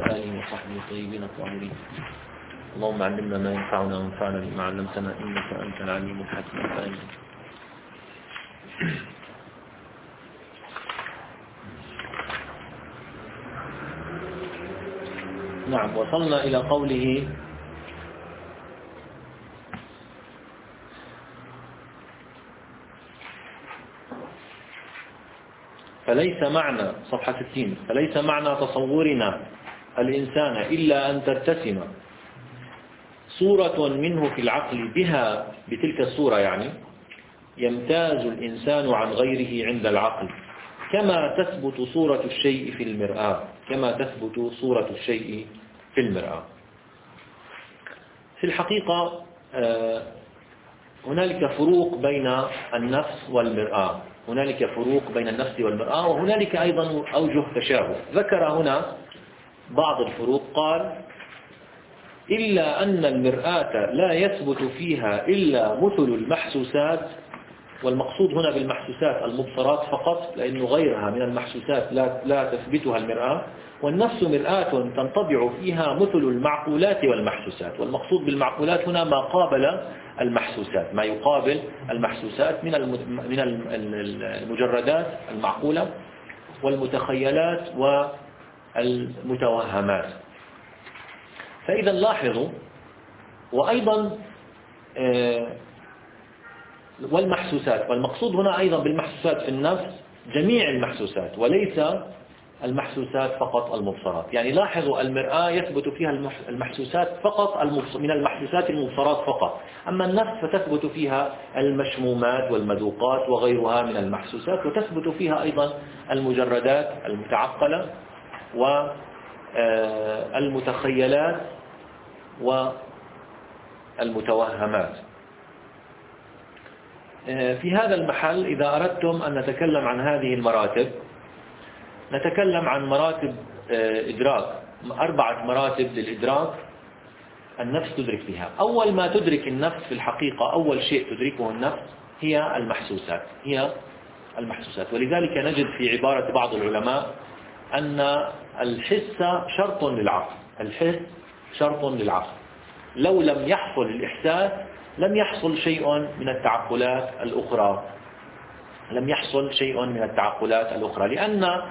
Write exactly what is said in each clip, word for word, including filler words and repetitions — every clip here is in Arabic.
آله وصحبه الطيبين الطاهرين. اللهم علمنا ما ينفعنا وانفعنا بما علمتنا إنك أنت العليم الحكيم. آمين. نعم، وصلنا إلى قوله فليس معنى صفحة ستين فليس معنى تصورنا الإنسان إلا أن ترتسم صورة منه في العقل بها بتلك الصورة، يعني يمتاز الإنسان عن غيره عند العقل كما تثبت صورة الشيء في المرآة كما تثبت صورة الشيء في المرآة. في الحقيقة هنالك فروق بين النفس والمرآة هنالك فروق بين النفس والمرآة وهنالك أيضا أوجه تشابه. ذكر هنا بعض الفروق، قال إلا أن المرآة لا يثبت فيها إلا مثل المحسوسات، والمقصود هنا بالمحسوسات المبصرات فقط، لأن غيرها من المحسوسات لا, لا تثبتها المرآة، والنفس مرآة تنطبع فيها مثل المعقولات والمحسوسات، والمقصود بالمعقولات هنا ما قابل المحسوسات ما يقابل المحسوسات من من المجردات المعقولة والمتخيلات والمتوهمات. فإذا لاحظوا، وأيضا والمحسوسات، والمقصود هنا أيضا بالمحسوسات في النفس جميع المحسوسات وليس المحسوسات فقط المبصرات. يعني لاحظوا المرآة يثبت فيها المحسوسات فقط من المحسوسات المبصرات فقط، أما النفس فتثبت فيها المشمومات والمذوقات وغيرها من المحسوسات، وتثبت فيها أيضا المجردات المتعقلة والمتخيلات والمتوهمات. في هذا المحل إذا أردتم أن نتكلم عن هذه المراتب، نتكلم عن مراتب إدراك، أربعة مراتب للإدراك النفس تدرك فيها. أول ما تدرك النفس في الحقيقة، أول شيء تدركه النفس هي المحسوسات هي المحسوسات ولذلك نجد في عبارة بعض العلماء أن الحس شرط للعقل الحس شرط للعقل لو لم يحصل الإحساس لم يحصل شيء من التعقلات الأخرى لم يحصل شيء من التعقلات الأخرى لأن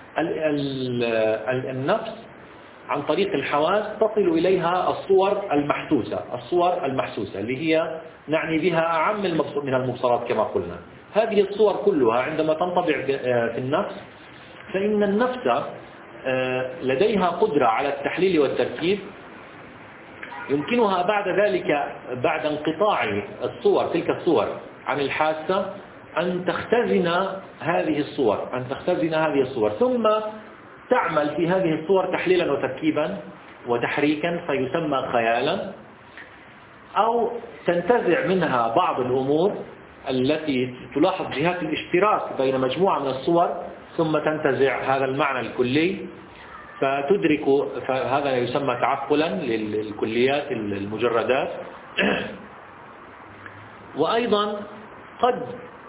النفس عن طريق الحواس تصل إليها الصور المحسوسة الصور المحسوسة اللي هي نعني بها أعم من المبصرات كما قلنا. هذه الصور كلها عندما تنطبع في النفس، فإن النفس لديها قدرة على التحليل والتركيب، يمكنها بعد ذلك بعد انقطاع الصور تلك الصور عن الحاسة أن تختزن هذه الصور أن تختزن هذه الصور ثم تعمل في هذه الصور تحليلا وتركيبا وتحريكا فيسمى خيالا، أو تنتزع منها بعض الأمور التي تلاحظ جهات الاشتراك بين مجموعة من الصور ثم تنتزع هذا المعنى الكلي فتدرك، فهذا يسمى تعقلا للكليات المجردات. وأيضا قد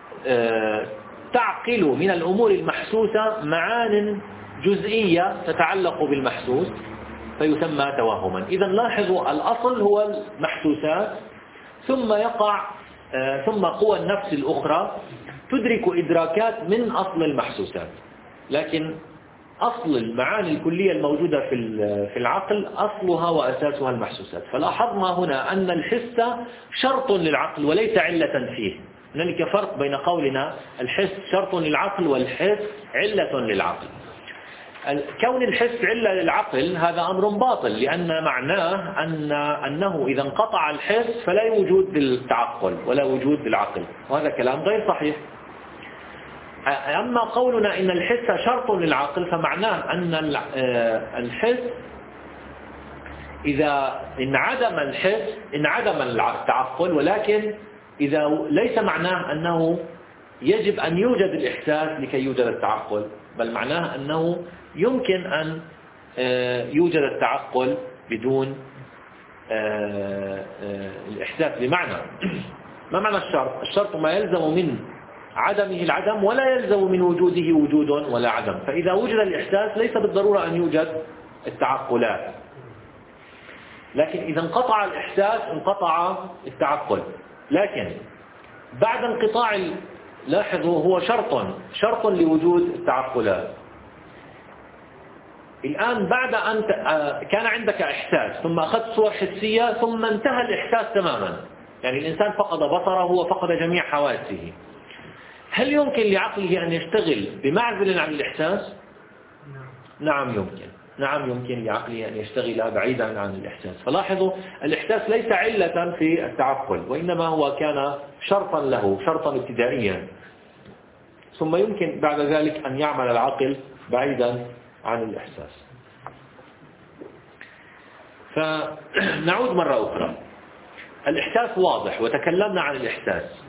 تعقل من الأمور المحسوسة معان جزئية تتعلق بالمحسوس فيسمى توهما. إذا لاحظوا الأصل هو المحسوسات، ثم يقع ثم قوى النفس الأخرى تدرك إدراكات من أصل المحسوسات، لكن أصل المعاني الكلية الموجودة في العقل أصلها وأساسها المحسوسات. فلاحظنا هنا أن الحس شرط للعقل وليس علة فيه. هنالك فرق بين قولنا الحس شرط للعقل والحس علة للعقل. كون الحس علة للعقل هذا أمر باطل، لأن معناه أن أنه إذا انقطع الحس فلا وجود للتعقل ولا وجود للعقل، وهذا كلام غير صحيح. أما قولنا إن الحس شرط للعقل فمعناه أن الحس إذا انعدم الحس انعدم التعقل، ولكن إذا ليس معناه أنه يجب أن يوجد الإحساس لكي يوجد التعقل، بل معناه أنه يمكن أن يوجد التعقل بدون الإحساس. بمعنى ما معنى الشرط؟ الشرط ما يلزم من عدمه العدم ولا يلزم من وجوده وجود ولا عدم. فإذا وجد الإحساس ليس بالضرورة أن يوجد التعقلات. لكن إذا انقطع الإحساس انقطع التعقل. لكن بعد انقطاع ال... لاحظوا هو شرط شرط لوجود التعقلات. الآن بعد أن كان عندك إحساس ثم أخذت صور حسية ثم انتهى الإحساس تماما، يعني الإنسان فقد بصره وفقد جميع حواسه، هل يمكن لعقله أن يشتغل بمعزل عن الإحساس؟ نعم يمكن. نعم يمكن لعقله أن يشتغل بعيدا عن الإحساس. فلاحظوا الإحساس ليس علة في التعقل، وإنما هو كان شرطا له، شرطا ابتدائيا، ثم يمكن بعد ذلك أن يعمل العقل بعيدا عن الإحساس. فنعود مرة أخرى. الإحساس واضح وتكلمنا عن الإحساس.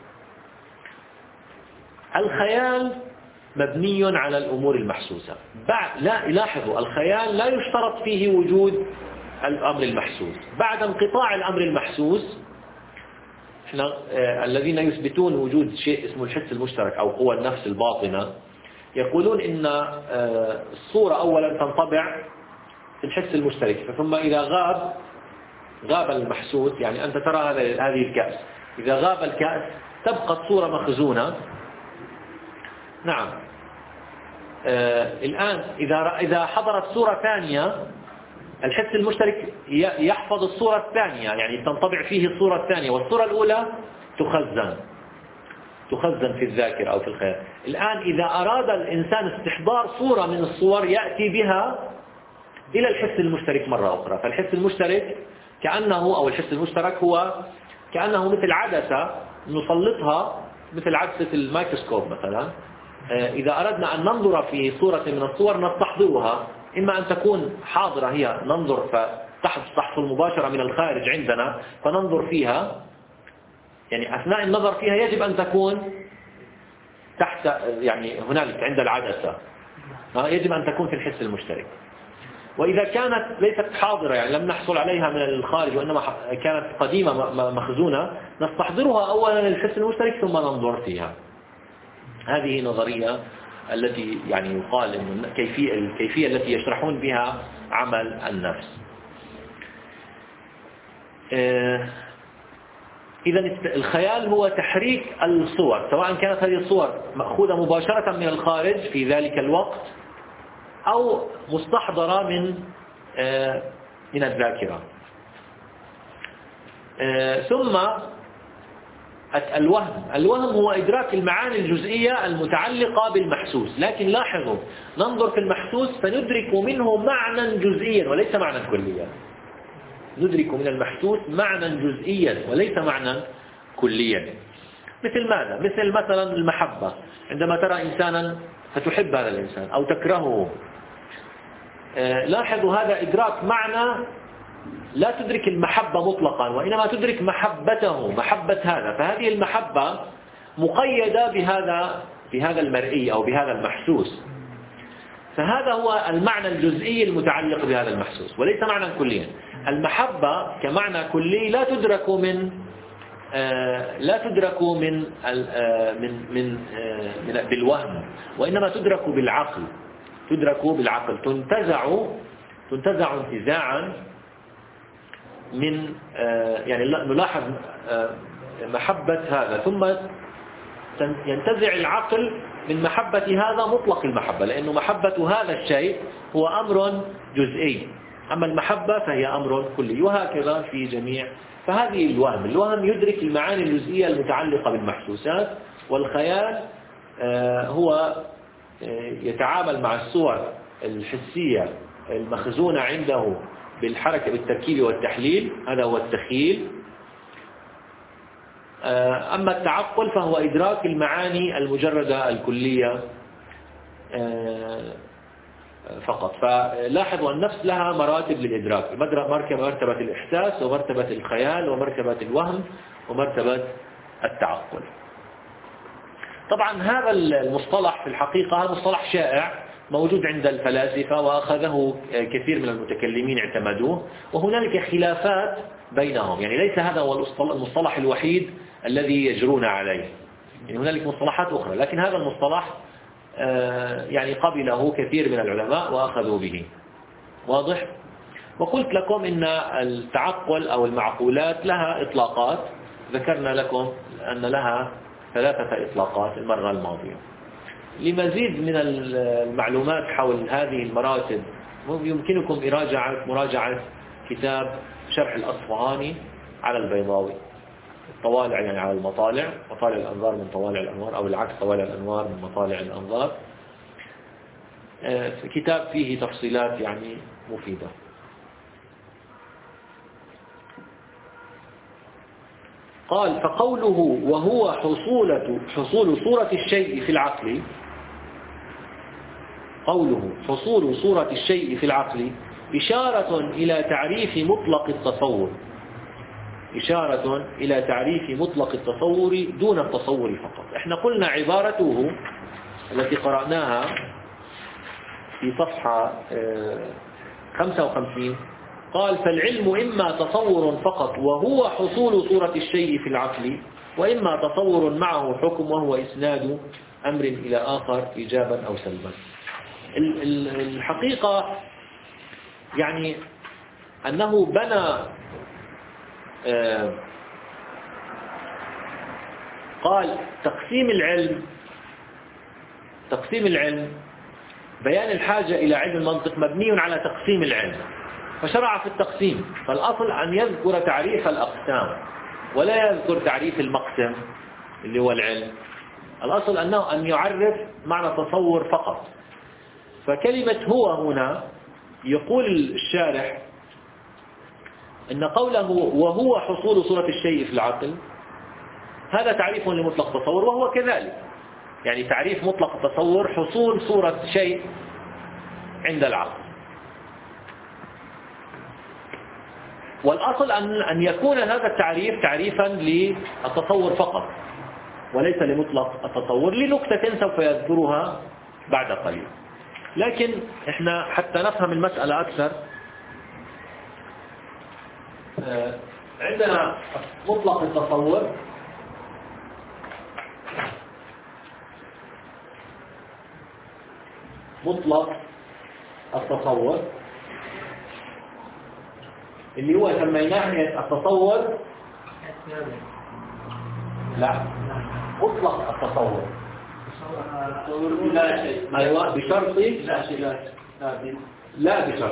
الخيال مبني على الأمور المحسوسة. بعد لا لاحظوا الخيال لا يشترط فيه وجود الأمر المحسوس. بعد انقطاع الأمر المحسوس، احنا آه الذين يثبتون وجود شيء اسمه الحس المشترك أو قوى النفس الباطنة يقولون إن آه الصورة أولا تنطبع في الحس المشترك، ثم إذا غاب غاب المحسوس، يعني أنت ترى هذه الكأس، إذا غاب الكأس تبقى الصورة مخزونة. نعم. آه الآن إذا إذا حضرت صورة ثانية الحس المشترك يحفظ الصورة الثانية، يعني تنطبع فيه الصورة الثانية، والصورة الأولى تخزن تخزن في الذاكرة أو في الخيال. الآن إذا أراد الإنسان استحضار صورة من الصور يأتي بها إلى الحس المشترك مرة أخرى. فالحس المشترك كأنه أو الحس المشترك هو كأنه مثل عدسة نسلطها، مثل عدسة الميكروسكوب مثلا. إذا أردنا أن ننظر في صورة من الصور نستحضرها، إما أن تكون حاضرة هي ننظر فتحصل مباشرة من الخارج عندنا فننظر فيها، يعني أثناء النظر فيها يجب أن تكون تحت، يعني هنالك عند العدسة، يجب أن تكون في الحس المشترك. وإذا كانت ليست حاضرة، يعني لم نحصل عليها من الخارج وإنما كانت قديمة مخزونة، نستحضرها أولا للحس المشترك ثم ننظر فيها. هذه نظرية التي يعني يقال إن الكيفية الكيفية التي يشرحون بها عمل النفس. إذا الخيال هو تحريك الصور، سواء كانت هذه الصور مأخوذة مباشرة من الخارج في ذلك الوقت أو مستحضرة من من الذاكرة. ثم الوهم الوهم هو إدراك المعاني الجزئية المتعلقة بالمحسوس. لكن لاحظوا ننظر في المحسوس فندرك منه معنى جزئيا وليس معنى كليا. ندرك من المحسوس معنى جزئيا وليس معنى كليا. مثل ماذا؟ مثل مثلا المحبة، عندما ترى إنسانا فتحب هذا الإنسان أو تكرهه، لاحظوا هذا إدراك معنى، لا تدرك المحبة مطلقا وإنما تدرك محبته، محبة هذا. فهذه المحبة مقيدة بهذا بهذا المرئي أو بهذا المحسوس. فهذا هو المعنى الجزئي المتعلق بهذا المحسوس وليس معنى كليا. المحبة كمعنى كلي لا تدرك من آه لا تدرك من آه من من, آه من بالوهم، وإنما تدرك بالعقل. تدرك بالعقل، تنتزع تنتزع انتزاعا من آه يعني نلاحظ آه محبة هذا، ثم ينتزع العقل من محبة هذا مطلق المحبة، لأنه محبة هذا الشيء هو أمر جزئي، أما المحبة فهي أمر كلي، وهكذا في جميع. فهذه الوهم الوهم يدرك المعاني الجزئية المتعلقة بالمحسوسات، والخيال هو يتعامل مع الصور الحسية المخزونة عنده بالحركة بالتركيب والتحليل، هذا هو التخيل. أما التعقل فهو إدراك المعاني المجردة الكلية فقط. فلاحظوا النفس لها مراتب للإدراك، مرتبة الإحساس ومرتبة الخيال ومرتبة الوهم ومرتبة التعقل. طبعا هذا المصطلح في الحقيقة هذا مصطلح شائع موجود عند الفلاسفة، وأخذه كثير من المتكلمين اعتمدوه، وهنالك خلافات بينهم، يعني ليس هذا هو المصطلح الوحيد الذي يجرون عليه، يعني هنالك مصطلحات أخرى، لكن هذا المصطلح يعني قبله كثير من العلماء وأخذوا به. واضح؟ وقلت لكم إن التعقل أو المعقولات لها إطلاقات، ذكرنا لكم أن لها ثلاثة إطلاقات المرة الماضية. لمزيد من المعلومات حول هذه المراتب يمكنكم مراجعة مراجعة كتاب شرح الأصفهاني على البيضاوي، الطوالع يعني على المطالع، مطالع الأنظار من طوالع الأنوار، أو العكس طوالع الأنوار من مطالع الأنظار. كتاب فيه تفصيلات يعني مفيدة. قال فقوله وهو حصولة حصول صورة الشيء في العقل، قوله حصول صورة الشيء في العقل إشارة إلى تعريف مطلق التصور، إشارة إلى تعريف مطلق التصور دون التصور فقط. احنا قلنا عبارته التي قرأناها في صفحة خمسة وخمسين، قال فالعلم إما تصور فقط وهو حصول صورة الشيء في العقل، وإما تصور معه حكم وهو إسناد أمر إلى آخر إيجابا أو سلبا. الحقيقة يعني أنه بنى قال تقسيم العلم تقسيم العلم بيان الحاجة إلى علم المنطق مبني على تقسيم العلم، فشرع في التقسيم. فالأصل أن يذكر تعريف الأقسام ولا يذكر تعريف المقسم اللي هو العلم. الأصل أنه أن يعرف معنى التصور فقط. فكلمة هو هنا يقول الشارح أن قوله وهو حصول صورة الشيء في العقل هذا تعريف لمطلق التصور، وهو كذلك يعني تعريف مطلق التصور حصول صورة شيء عند العقل. والأصل أن أن يكون هذا التعريف تعريفا للتصور فقط وليس لمطلق التصور، لنكتة سوف يذكرها بعد قليل. لكن احنا حتى نفهم المسألة أكثر عندنا مطلق التصور مطلق التصور اللي هو سميناه التصور لا مطلق التصور لا شيء أيوة بشرط لا شيء لا بشرط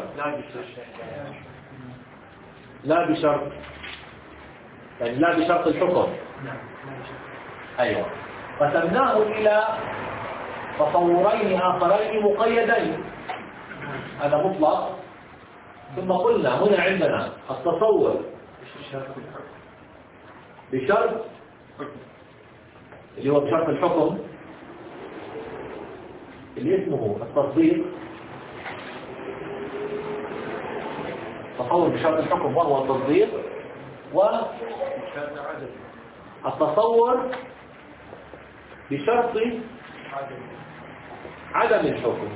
لا بشرط يعني لا بشرط الحكم. أيوة قسمناه إلى تصورين آخرين مقيدين، هذا مطلق. ثم قلنا هنا عندنا التصور بشرط اللي هو بشرط الحكم اللي اسمه التصديق، تصور بشرط الحكم وهو التصديق، والتصور بشرط عدم الحكم،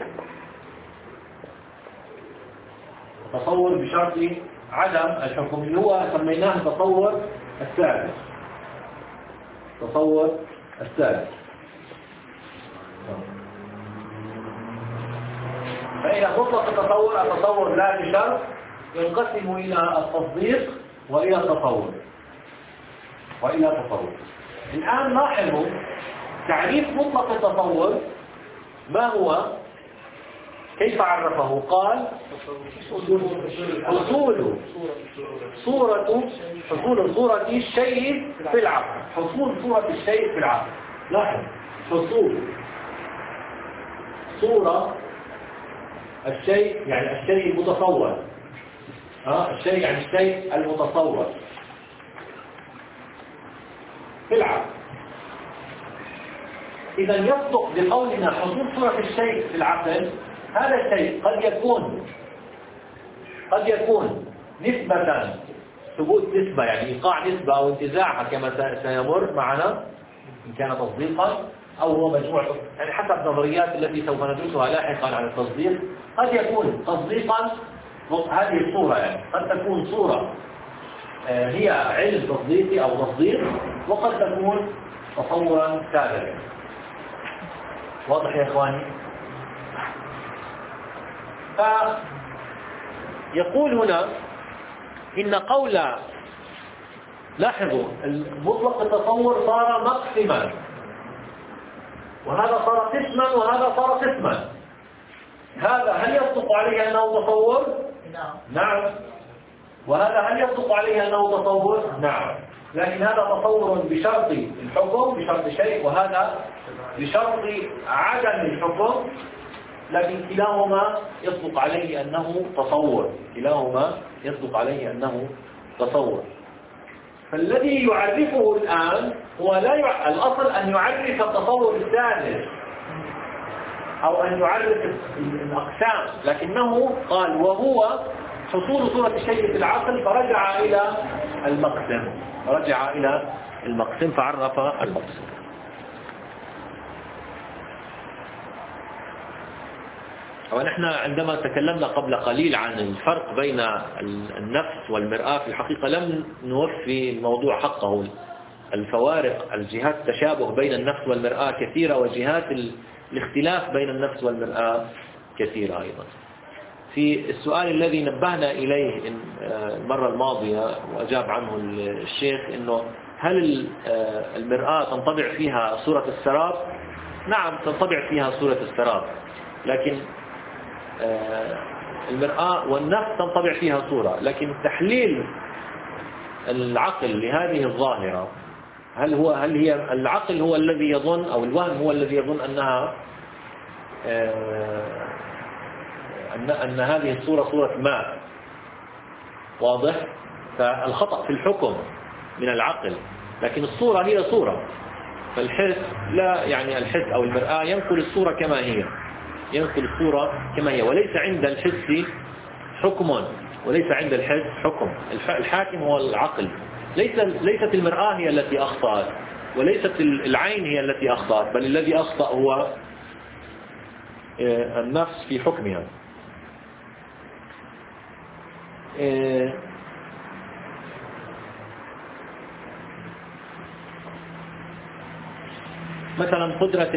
التصور بشرط عدم الحكم اللي هو سميناه التصور الثالث، تصور الثالث. فإذا مطلق التصور التصور لا بشرط ينقسم إلى التصديق وإلى التصور وإلى التصور. الآن لاحظوا تعريف مطلق التصور ما هو، كيف عرفه؟ قال حصول صورة حصول صورة الشيء في العقل، حصول صورة الشيء في العقل. لاحظ حصول صورة الشيء يعني الشيء المتصور، ها الشيء يعني الشيء المتصور في العقل. إذا يصدق بقولنا حصول صورة الشيء في العقل، هذا الشيء قد يكون قد يكون نسبة، ثبوت نسبة يعني إيقاع نسبة أو انتزاعها كما سيمر معنا إن كان تصديقا، أو هو مجموع يعني حسب النظريات التي سوف ندرسها لاحقا عن التصديق. قد يكون تصديقا هذه الصورة يعني قد تكون صورة هي علم تصديقي أو تصديق، وقد تكون تصورا كاذبا. واضح يا إخواني؟ يقول هنا إن قول، لاحظوا مطلق التصور صار مقسما، وهذا صار قسما وهذا صار قسما. هذا هل يصدق عليه أنه تصور؟ نعم. وهذا هل يصدق عليه أنه تصور؟ نعم. لكن هذا تصور بشرط الحكم، بشرط شيء، وهذا بشرط عدم الحكم، لكن كلاهما يصدق عليه أنه تصور، كلاهما يصدق عليه أنه تصور. فالذي يعرفه الآن هو لا يع... الأصل أن يعرف التصور الثالث أو أن يعرف الأقسام، لكنه قال وهو حصول صورة الشيء في العقل، فرجع إلى المقسم، رجع إلى المقسم فعرف المقسم. ونحن عندما تكلمنا قبل قليل عن الفرق بين النفس والمرآة في الحقيقة لم نوفي الموضوع حقه. الفوارق، الجهات التشابه بين النفس والمرآة كثيرة، وجهات الاختلاف بين النفس والمرآة كثيرة أيضا. في السؤال الذي نبهنا إليه المرة الماضية وأجاب عنه الشيخ، إنه هل المرآة تنطبع فيها صورة السراب؟ نعم تنطبع فيها صورة السراب، لكن المرآة والنفس تنطبع فيها صورة، لكن تحليل العقل لهذه الظاهرة، هل هو هل هي العقل هو الذي يظن، أو الوهم هو الذي يظن أنها أن أن هذه الصورة صورة ماء، واضح؟ فالخطأ في الحكم من العقل، لكن الصورة هي صورة. فالحس لا، يعني الحس أو المرآة ينقل الصورة كما هي، ينقل الصورة كما هي، وليس عند الحس حكم، وليس عند الحس حكم. الحاكم هو العقل، ليس ليست المرآة هي التي أخطأت، وليست العين هي التي أخطأت، بل الذي أخطأ هو النفس في حكمها. مثلا قدرة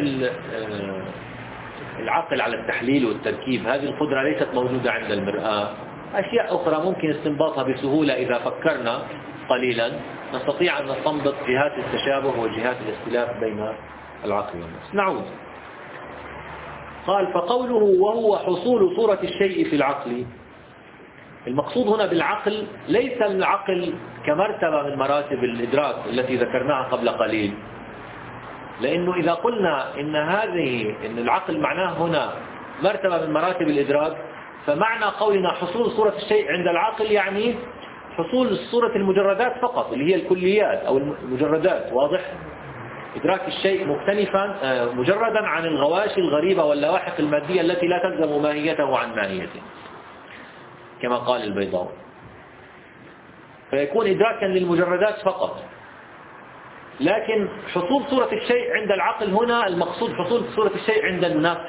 العقل على التحليل والتركيب، هذه القدرة ليست موجودة عند المرآة. أشياء أخرى ممكن استنباطها بسهولة إذا فكرنا قليلا، نستطيع أن نستنبط جهات التشابه وجهات الاختلاف بين العقل والنفس. نعود. قال فقوله وهو حصول صورة الشيء في العقل، المقصود هنا بالعقل ليس العقل كمرتبة من مراتب الإدراك التي ذكرناها قبل قليل، لأنه إذا قلنا إن هذه إن العقل معناه هنا مرتبة من مراتب الإدراك، فمعنى قولنا حصول صورة الشيء عند العقل يعني حصول صورة المجردات فقط، اللي هي الكليات أو المجردات. واضح؟ إدراك الشيء مختلفا مجردا عن الغواشي الغريبة واللواحق المادية التي لا تلزم ماهيته عن ماهيته، كما قال البيضاوي، فيكون إدراكا للمجردات فقط. لكن حصول صورة الشيء عند العقل هنا المقصود حصول صورة الشيء عند النفس.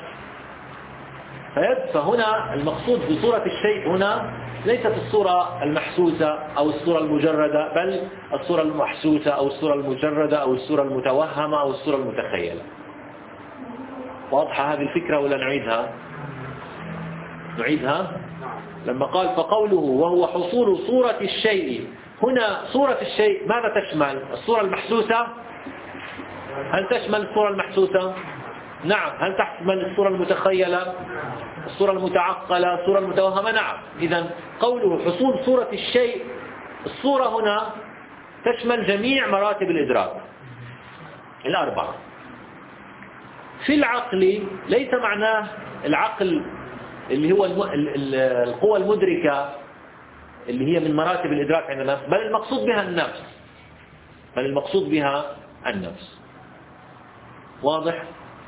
فهنا المقصود بصورة الشيء هنا ليست الصورة المحسوسة أو الصورة المجردة، بل الصورة المحسوسة أو الصورة المجردة أو الصورة المتوهمة أو الصورة المتخيلة. واضحة هذه الفكرة ولا نعيدها؟ نعيدها؟ لما قال فقوله وهو حصول صورة الشيء، هنا صورة الشيء ماذا تشمل؟ الصورة المحسوسة؟ هل تشمل الصورة المحسوسة؟ نعم. هل تشمل الصورة المتخيلة؟ الصورة المتعقلة؟ الصورة المتوهمة؟ نعم. إذن قوله حصول صورة الشيء، الصورة هنا تشمل جميع مراتب الإدراك الأربعة. في العقل ليس معناه العقل اللي هو القوى المدركة اللي هي من مراتب الإدراك عند النفس، بل المقصود بها النفس، بل المقصود بها النفس. واضح؟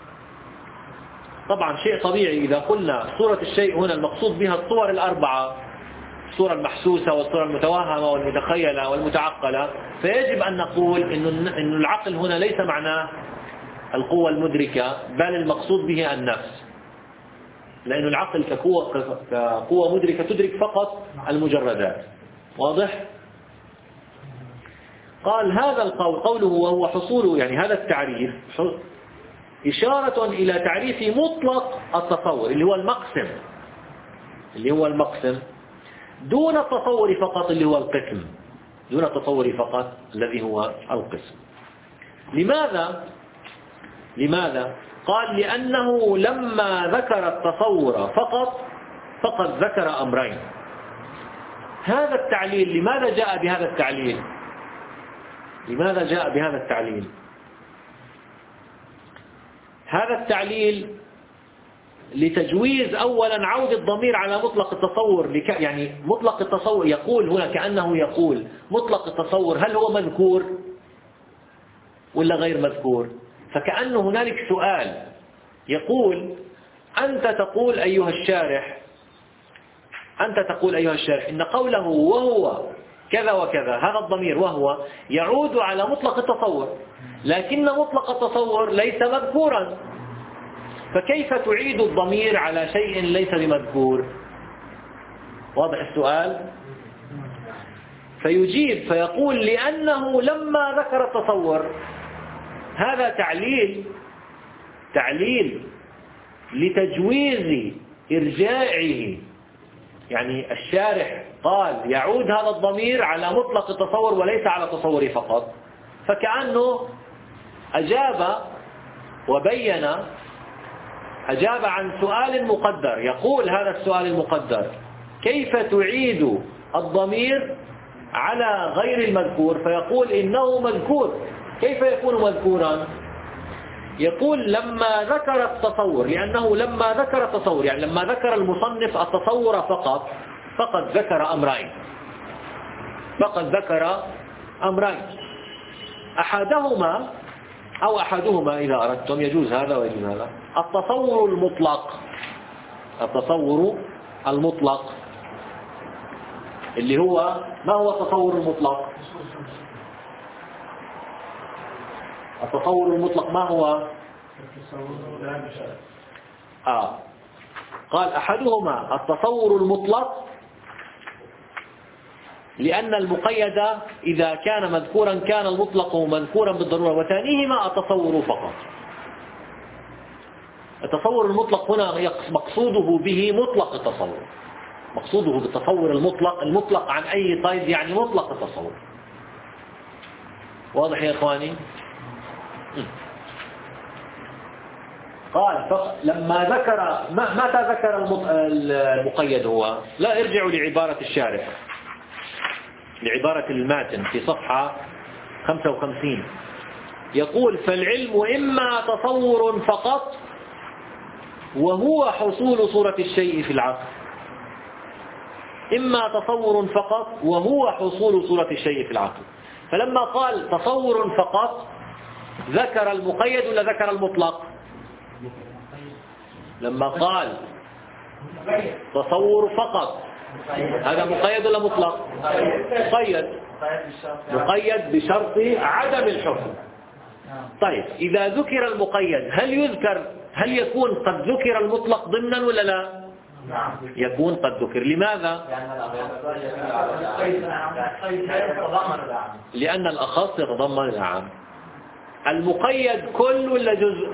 طبعا شيء طبيعي إذا قلنا صورة الشيء هنا المقصود بها الصور الأربعة، الصورة المحسوسة والصورة المتوهمة والمتخيلة والمتعقلة، فيجب أن نقول إن العقل هنا ليس معناه القوة المدركة، بل المقصود به النفس، لأن العقل كقوة, كقوة مدركة تدرك فقط المجردات. واضح؟ قال هذا القول قوله وهو حصول، يعني هذا التعريف إشارة إلى تعريف مطلق التصور اللي هو المقسم، اللي هو المقسم دون التصور فقط اللي هو القسم، دون التصور فقط الذي هو القسم. لماذا؟ لماذا؟ قال لأنه لما ذكر التصور فقط فقد ذكر أمرين. هذا التعليل لماذا جاء بهذا التعليل؟ لماذا جاء بهذا التعليل؟ هذا التعليل لتجويز أولا عود الضمير على مطلق التصور، يعني مطلق التصور يقول هنا كأنه يقول مطلق التصور هل هو مذكور ولا غير مذكور؟ فكأنه هنالك سؤال يقول أنت تقول أيها الشارح أنت تقول أيها الشارح إن قوله وهو كذا وكذا هذا الضمير وهو يعود على مطلق التصور، لكن مطلق التصور ليس مذكورا، فكيف تعيد الضمير على شيء ليس بمذكور؟ واضح السؤال؟ فيجيب فيقول لأنه لما ذكر التصور، هذا تعليل تعليل لتجويز إرجاعه، يعني الشارح قال يعود هذا الضمير على مطلق التصور وليس على التصور فقط، فكأنه أجاب وبين أجاب عن سؤال مقدر. يقول هذا السؤال المقدر كيف تعيد الضمير على غير المذكور؟ فيقول إنه مذكور. كيف يكون مذكورا؟ يقول لما ذكر التصور، لأنه لما ذكر التصور يعني لما ذكر المصنف التصور فقط فقد ذكر أمرين فقد ذكر أمرين أحدهما أو أحدهما إذا أردتم، يجوز هذا ويجوز هذا. التصور المطلق التصور المطلق اللي هو ما هو التصور المطلق؟ التصور المطلق ما هو؟ آه. قال أحدهما التصور المطلق لأن المقيد إذا كان مذكورا كان المطلق مذكورا بالضرورة، وثانيهما التصور فقط. التصور المطلق هنا مقصوده به مطلق التصور، مقصوده بالتصور المطلق المطلق عن أي قيد يعني مطلق التصور. واضح يا إخواني؟ قال لما ذكر متى ذكر المقيد هو؟ لا، ارجعوا لعبارة الشارح، لعبارة الماتن في صفحة خمسة وخمسين. يقول فالعلم إما تصور فقط وهو حصول صورة الشيء في العقل، إما تصور فقط وهو حصول صورة الشيء في العقل. فلما قال تصور فقط ذكر المقيد ولا ذكر المطلق؟ لما قال تصور فقط هذا مقيد ولا مطلق؟ مقيد، مقيد بشرط عدم الحكم. طيب إذا ذكر المقيد هل يذكر هل يكون قد ذكر المطلق ضمنا ولا لا؟ يكون قد ذكر. لماذا؟ لأن الأخص يتضمن الأعم. المقيد كل ولا جزء؟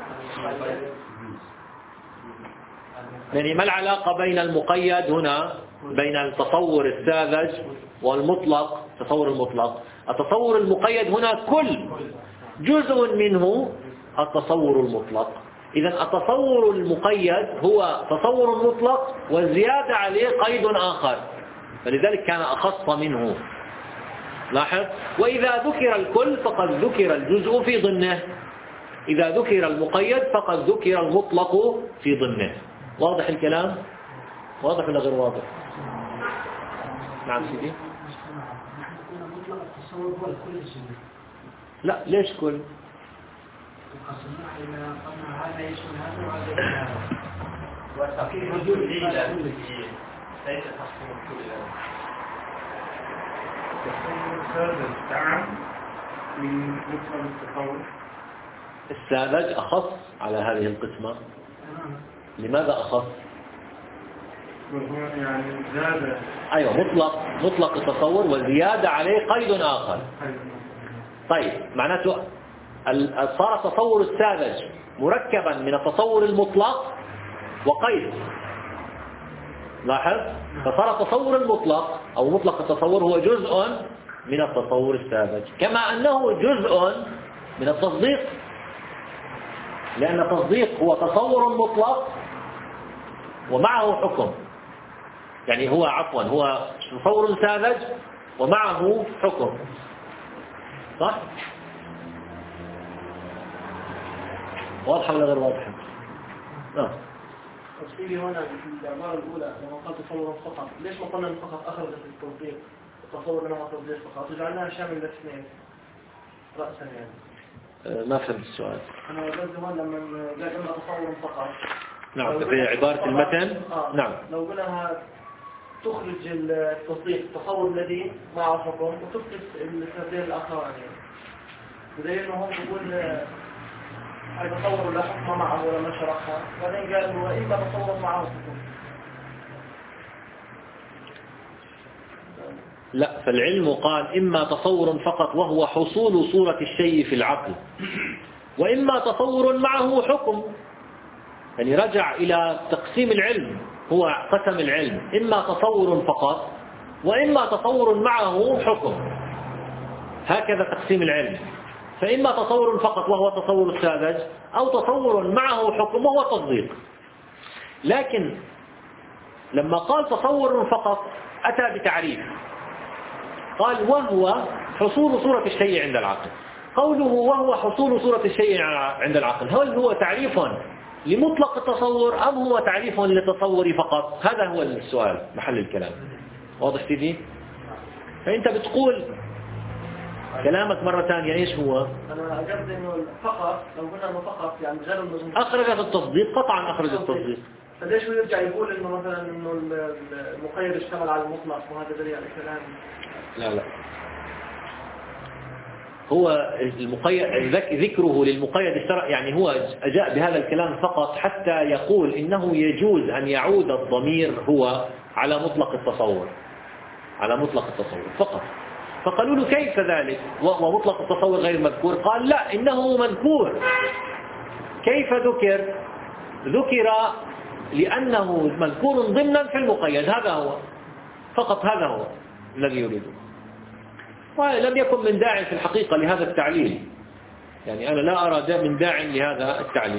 يعني ما العلاقة بين المقيد هنا بين التصور الساذج والمطلق؟ التصور المطلق التصور المقيد هنا كل جزء منه التصور المطلق. إذا التصور المقيد هو تصور مطلق والزيادة عليه قيد آخر، فلذلك كان أخص منه. لاحظ، وإذا ذكر الكل فقد ذكر الجزء في ضمنه، إذا ذكر المقيد فقد ذكر المطلق في ضمنه. واضح الكلام؟ واضح ولا غير واضح؟ نعم سيدي. لا، ليش كل؟ الساذج أخص على هذه القسمة. لماذا أخص؟ يعني زاد. أيوة، مطلق مطلق التصور وزيادة عليه قيد آخر. طيب معناته صار التصور الساذج مركبا من التصور المطلق وقيد. لاحظ، فصار التصور المطلق أو مطلق التصور هو جزء من التصور الساذج، كما أنه جزء من التصديق، لأن التصديق هو تصور مطلق ومعه حكم، يعني هو عفوا هو تصور ساذج ومعه حكم، صح؟ واضحة ولا غير واضحة؟ نعم. تفصيلي هنا في العبارة الأولى لما قال تصور فقط، ليش ما قلنا فقط أخرجت التصديق التصور لما تصديق فقط وجعلناها شامل الاثنين رأسا يعني؟ أه ما فهمت السؤال. أنا قلت هون لما قال إما تصور فقط. نعم في عبارة المتن. آه. نعم. لو قلناها تخرج التصديق التصور الذي معه حكم وتفقد التصديق الآخرين يعني. بدليل إنه هم يقول هاي تصور لا حكم معه ولما شرحها، بعدين قال هو إما تصور معه حكم. لا، فالعلم قال إما تصور فقط وهو حصول صورة الشيء في العقل، وإما تصور معه حكم، يعني رجع إلى تقسيم العلم، هو قسم العلم إما تصور فقط وإما تصور معه حكم، هكذا تقسيم العلم، فإما تصور فقط وهو تصور الساذج أو تصور معه حكم وهو تصديق. لكن لما قال تصور فقط أتى بتعريف، قال وهو حصول صورة الشيء عند العقل. قوله وهو حصول صورة الشيء عند العقل، هل هو تعريف لمطلق التصور أم هو تعريف للتصور فقط؟ هذا هو السؤال محل الكلام. واضح سيدي؟ فأنت بتقول كلامك مرة ثانية إيش هو؟ أنا أجبت إنه فقط لو قلنا إنه فقط يعني غير النظم أخرجت التصديق، قطعا أخرج التصديق. فليش هو يرجع يقول إنه مثلا إنه المقيد اشتمل على المطلق وهذا دليل على كلام؟ لا لا، هو المقيد ذكره للمقيد اشترى، يعني هو أجاء بهذا الكلام فقط حتى يقول إنه يجوز أن يعود الضمير هو على مطلق التصور، على مطلق التصور فقط. فقالوا له كيف ذلك ومطلق التصور غير مذكور؟ قال لا، إنه مذكور. كيف ذكر؟ ذكر لأنه مذكور ضمنا في المقيد، هذا هو فقط، هذا هو الذي يريده. ولم يكن من داعي في الحقيقة لهذا التعليل، يعني أنا لا أرى من داعي لهذا التعليل.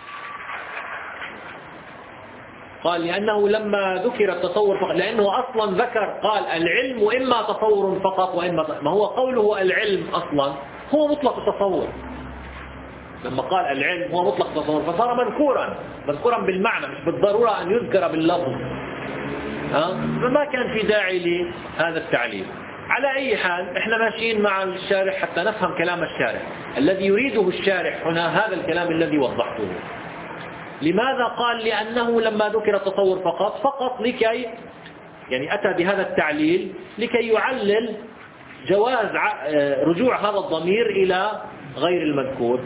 قال لأنه لما ذكر التصور فقط، لأنه أصلا ذكر قال العلم إما تصور فقط وإما، ما هو قوله العلم أصلا هو مطلق التصور، لما قال العلم هو مطلق التصور فصار مذكورا، مذكورا بالمعنى مش بالضرورة أن يذكر باللفظ، ها؟ فما كان في داعي لهذا التعليل. على أي حال احنا ماشيين مع الشارح حتى نفهم كلام الشارح، الذي يريده الشارح هنا هذا الكلام الذي وضحته. لماذا قال لأنه لما ذكر التصور فقط فقط لكي يعني أتى بهذا التعليل لكي يعلل جواز رجوع هذا الضمير إلى غير المذكور.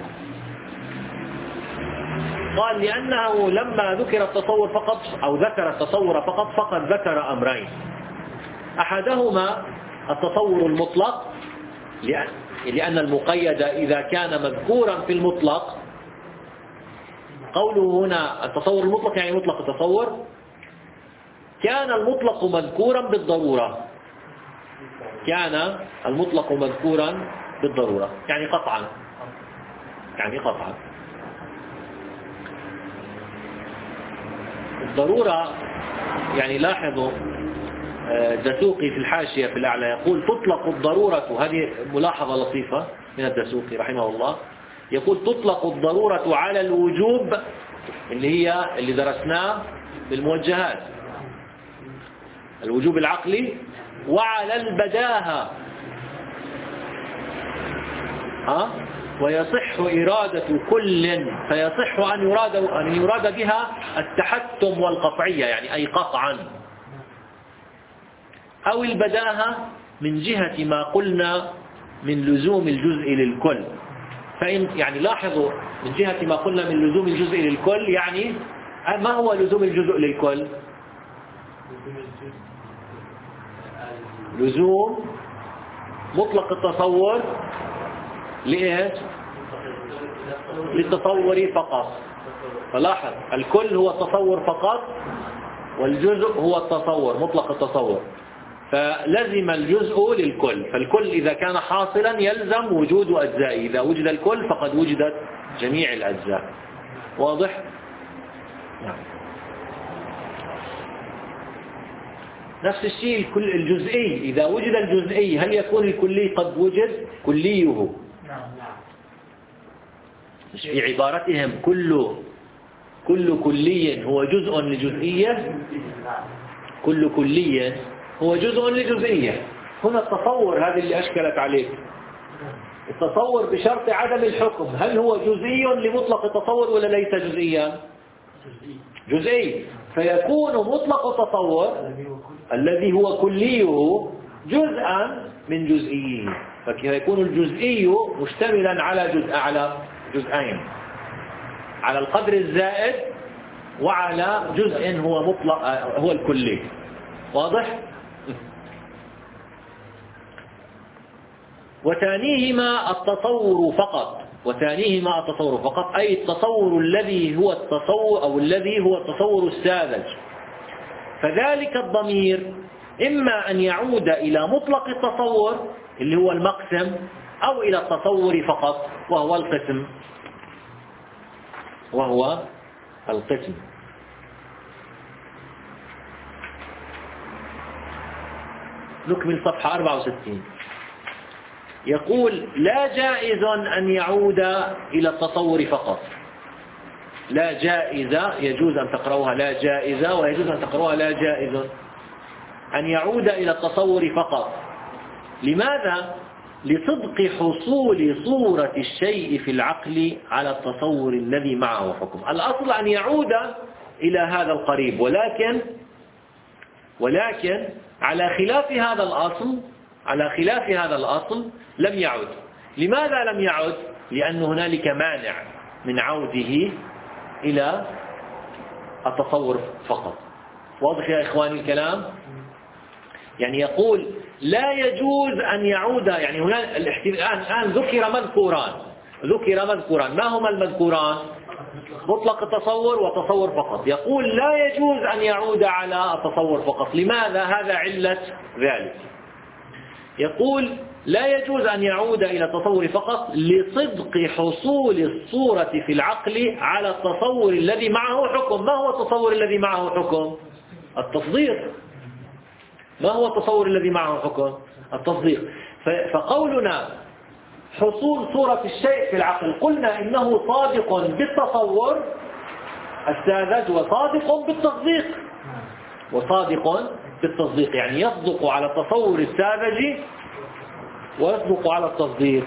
قال لأنه لما ذكر التصور فقط أو ذكر التصور فقط فقد ذكر أمرين، أحدهما التصور المطلق، لأن المقيد إذا كان مذكورا في المطلق، قوله هنا التصور المطلق يعني مطلق التصور، كان المطلق مذكورا بالضرورة، كان المطلق مذكورا بالضرورة يعني قطعا، يعني قطعا الضرورة. يعني لاحظوا الدسوقي في الحاشية في الأعلى يقول تطلق الضرورة، هذه ملاحظة لطيفة من الدسوقي رحمه الله، يقول تطلق الضرورة على الوجوب اللي هي اللي درسناه بالموجهات، الوجوب العقلي، وعلى البداهة، ها؟ ويصح إرادة كل، فيصح أن يراد أن يراد بها التحتم والقطعية يعني أي قطعا، أو البداهة من جهة ما قلنا من لزوم الجزء للكل. فإن يعني لاحظوا من جهة ما قلنا من لزوم الجزء للكل، يعني ما هو لزوم الجزء للكل؟ لزوم مطلق التصور لإيش؟ للتصور فقط. فلاحظ الكل هو التصور فقط، والجزء هو التصور، مطلق التصور، فلزم الجزء للكل، فالكل إذا كان حاصلا يلزم وجود أجزائه، إذا وجد الكل فقد وجدت جميع الأجزاء. واضح؟ نعم. نفس الشيء الكل الجزئي، إذا وجد الجزئي هل يكون الكلي قد وجد؟ كليه، مش في عبارتهم كل كل كلي هو جزء لجزئية، كل كلي هو جزء لجزئية. هنا التصور هذه اللي أشكلت عليك، التصور بشرط عدم الحكم، هل هو جزئي لمطلق التصور ولا ليس جزئيا؟ جزئي، فيكون مطلق التصور الذي هو كليه جزءا من جزئيه، فيكون الجزئي مشتملا على جزء على جزئين، على القدر الزائد وعلى جزء هو مطلق هو الكلي. واضح؟ وثانيهما التصور فقط، وثانيهما التصور فقط أي التصور الذي هو التصور أو الذي هو التصور الساذج، فذلك الضمير إما أن يعود إلى مطلق التصور اللي هو المقسم، أو إلى التصور فقط وهو القسم وهو القسم. نكمل صفحة أربعة وستين. يقول لا جائز أن يعود إلى التصور فقط. لا جائزة يجوز أن تقرأوها لا جائزة، ويجوز أن تقرأوها لا جائز، أن يعود إلى التصور فقط. لماذا؟ لصدق حصول صورة الشيء في العقل على التصور الذي معه حكم. الأصل أن يعود إلى هذا القريب، ولكن ولكن على خلاف هذا الأصل على خلاف هذا الأصل لم يعد. لماذا لم يعد؟ لأن هنالك مانع من عوده إلى التصور فقط. واضح يا إخواني الكلام؟ يعني يقول لا يجوز أن يعود، يعني هنا الآن الآن ذكر مذكوران ذكر مذكوران ما هما المذكوران؟ مطلق التصور وتصور فقط. يقول لا يجوز أن يعود على التصور فقط. لماذا؟ هذا علة ذلك. يقول لا يجوز أن يعود إلى التصور فقط لصدق حصول الصورة في العقل على التصور الذي معه حكم. ما هو التصور الذي معه حكم؟ التصديق. ما هو التصور الذي معه حكم؟ التصديق. فقولنا حصول صورة الشيء في العقل، قلنا إنه صادق بالتصور الساذج وصادق بالتصديق وصادق بالتصديق يعني يصدق على التصور الساذج ويصدق على التصديق.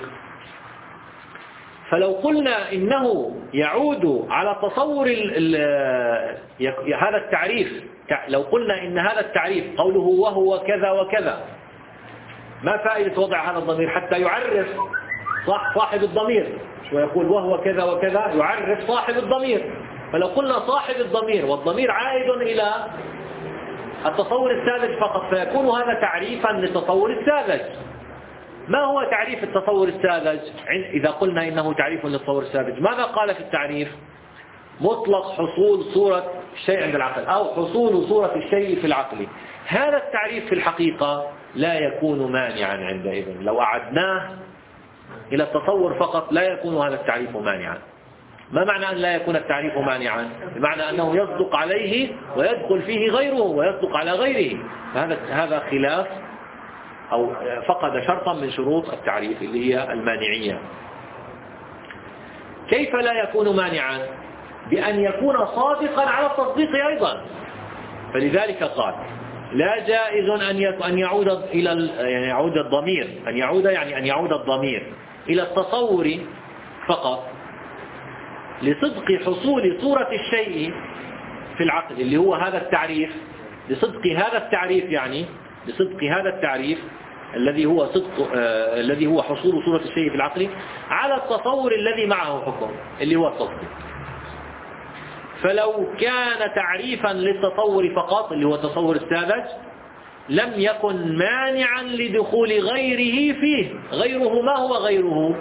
فلو قلنا إنه يعود على التصور ال ال هذا التعريف، لو قلنا إن هذا التعريف قوله وهو كذا وكذا، ما فائدة وضع هذا الضمير؟ حتى يعرف صح صاحب الضمير، ويقول وهو كذا وكذا يعرف صاحب الضمير. فلو قلنا صاحب الضمير والضمير عائد إلى التصور الساذج فقط، فيكون هذا تعريفا للتصور الساذج. ما هو تعريف التصور الساذج؟ إذا قلنا إنه تعريف للتصور الساذج، ماذا قال في التعريف؟ مطلق حصول صورة الشيء عند العقل، أو حصول صورة الشيء في العقل. هذا التعريف في الحقيقة لا يكون مانعا عندئذ. لو أعدناه إلى التصور فقط لا يكون هذا التعريف مانعا. ما معنى أن لا يكون التعريف مانعا؟ بمعنى أنه يصدق عليه ويدخل فيه غيره ويصدق على غيره. هذا هذا خلاف أو فقد شرطا من شروط التعريف اللي هي المانعية. كيف لا يكون مانعا؟ بأن يكون صادقا على التصديق أيضا. فلذلك قال لا جائز أن أن يعود إلى يعني يعود الضمير أن يعود يعني أن يعود الضمير إلى التصور فقط لصدق حصول صورة الشيء في العقل اللي هو هذا التعريف، لصدق هذا التعريف يعني لصدق هذا التعريف الذي هو صدق آه الذي هو حصول صورة الشيء في العقل على التصور الذي معه حكم اللي هو التصديق. فلو كان تعريفا للتصور فقط اللي هو التصور الساذج لم يكن مانعا لدخول غيره فيه. غيره ما هو غيره؟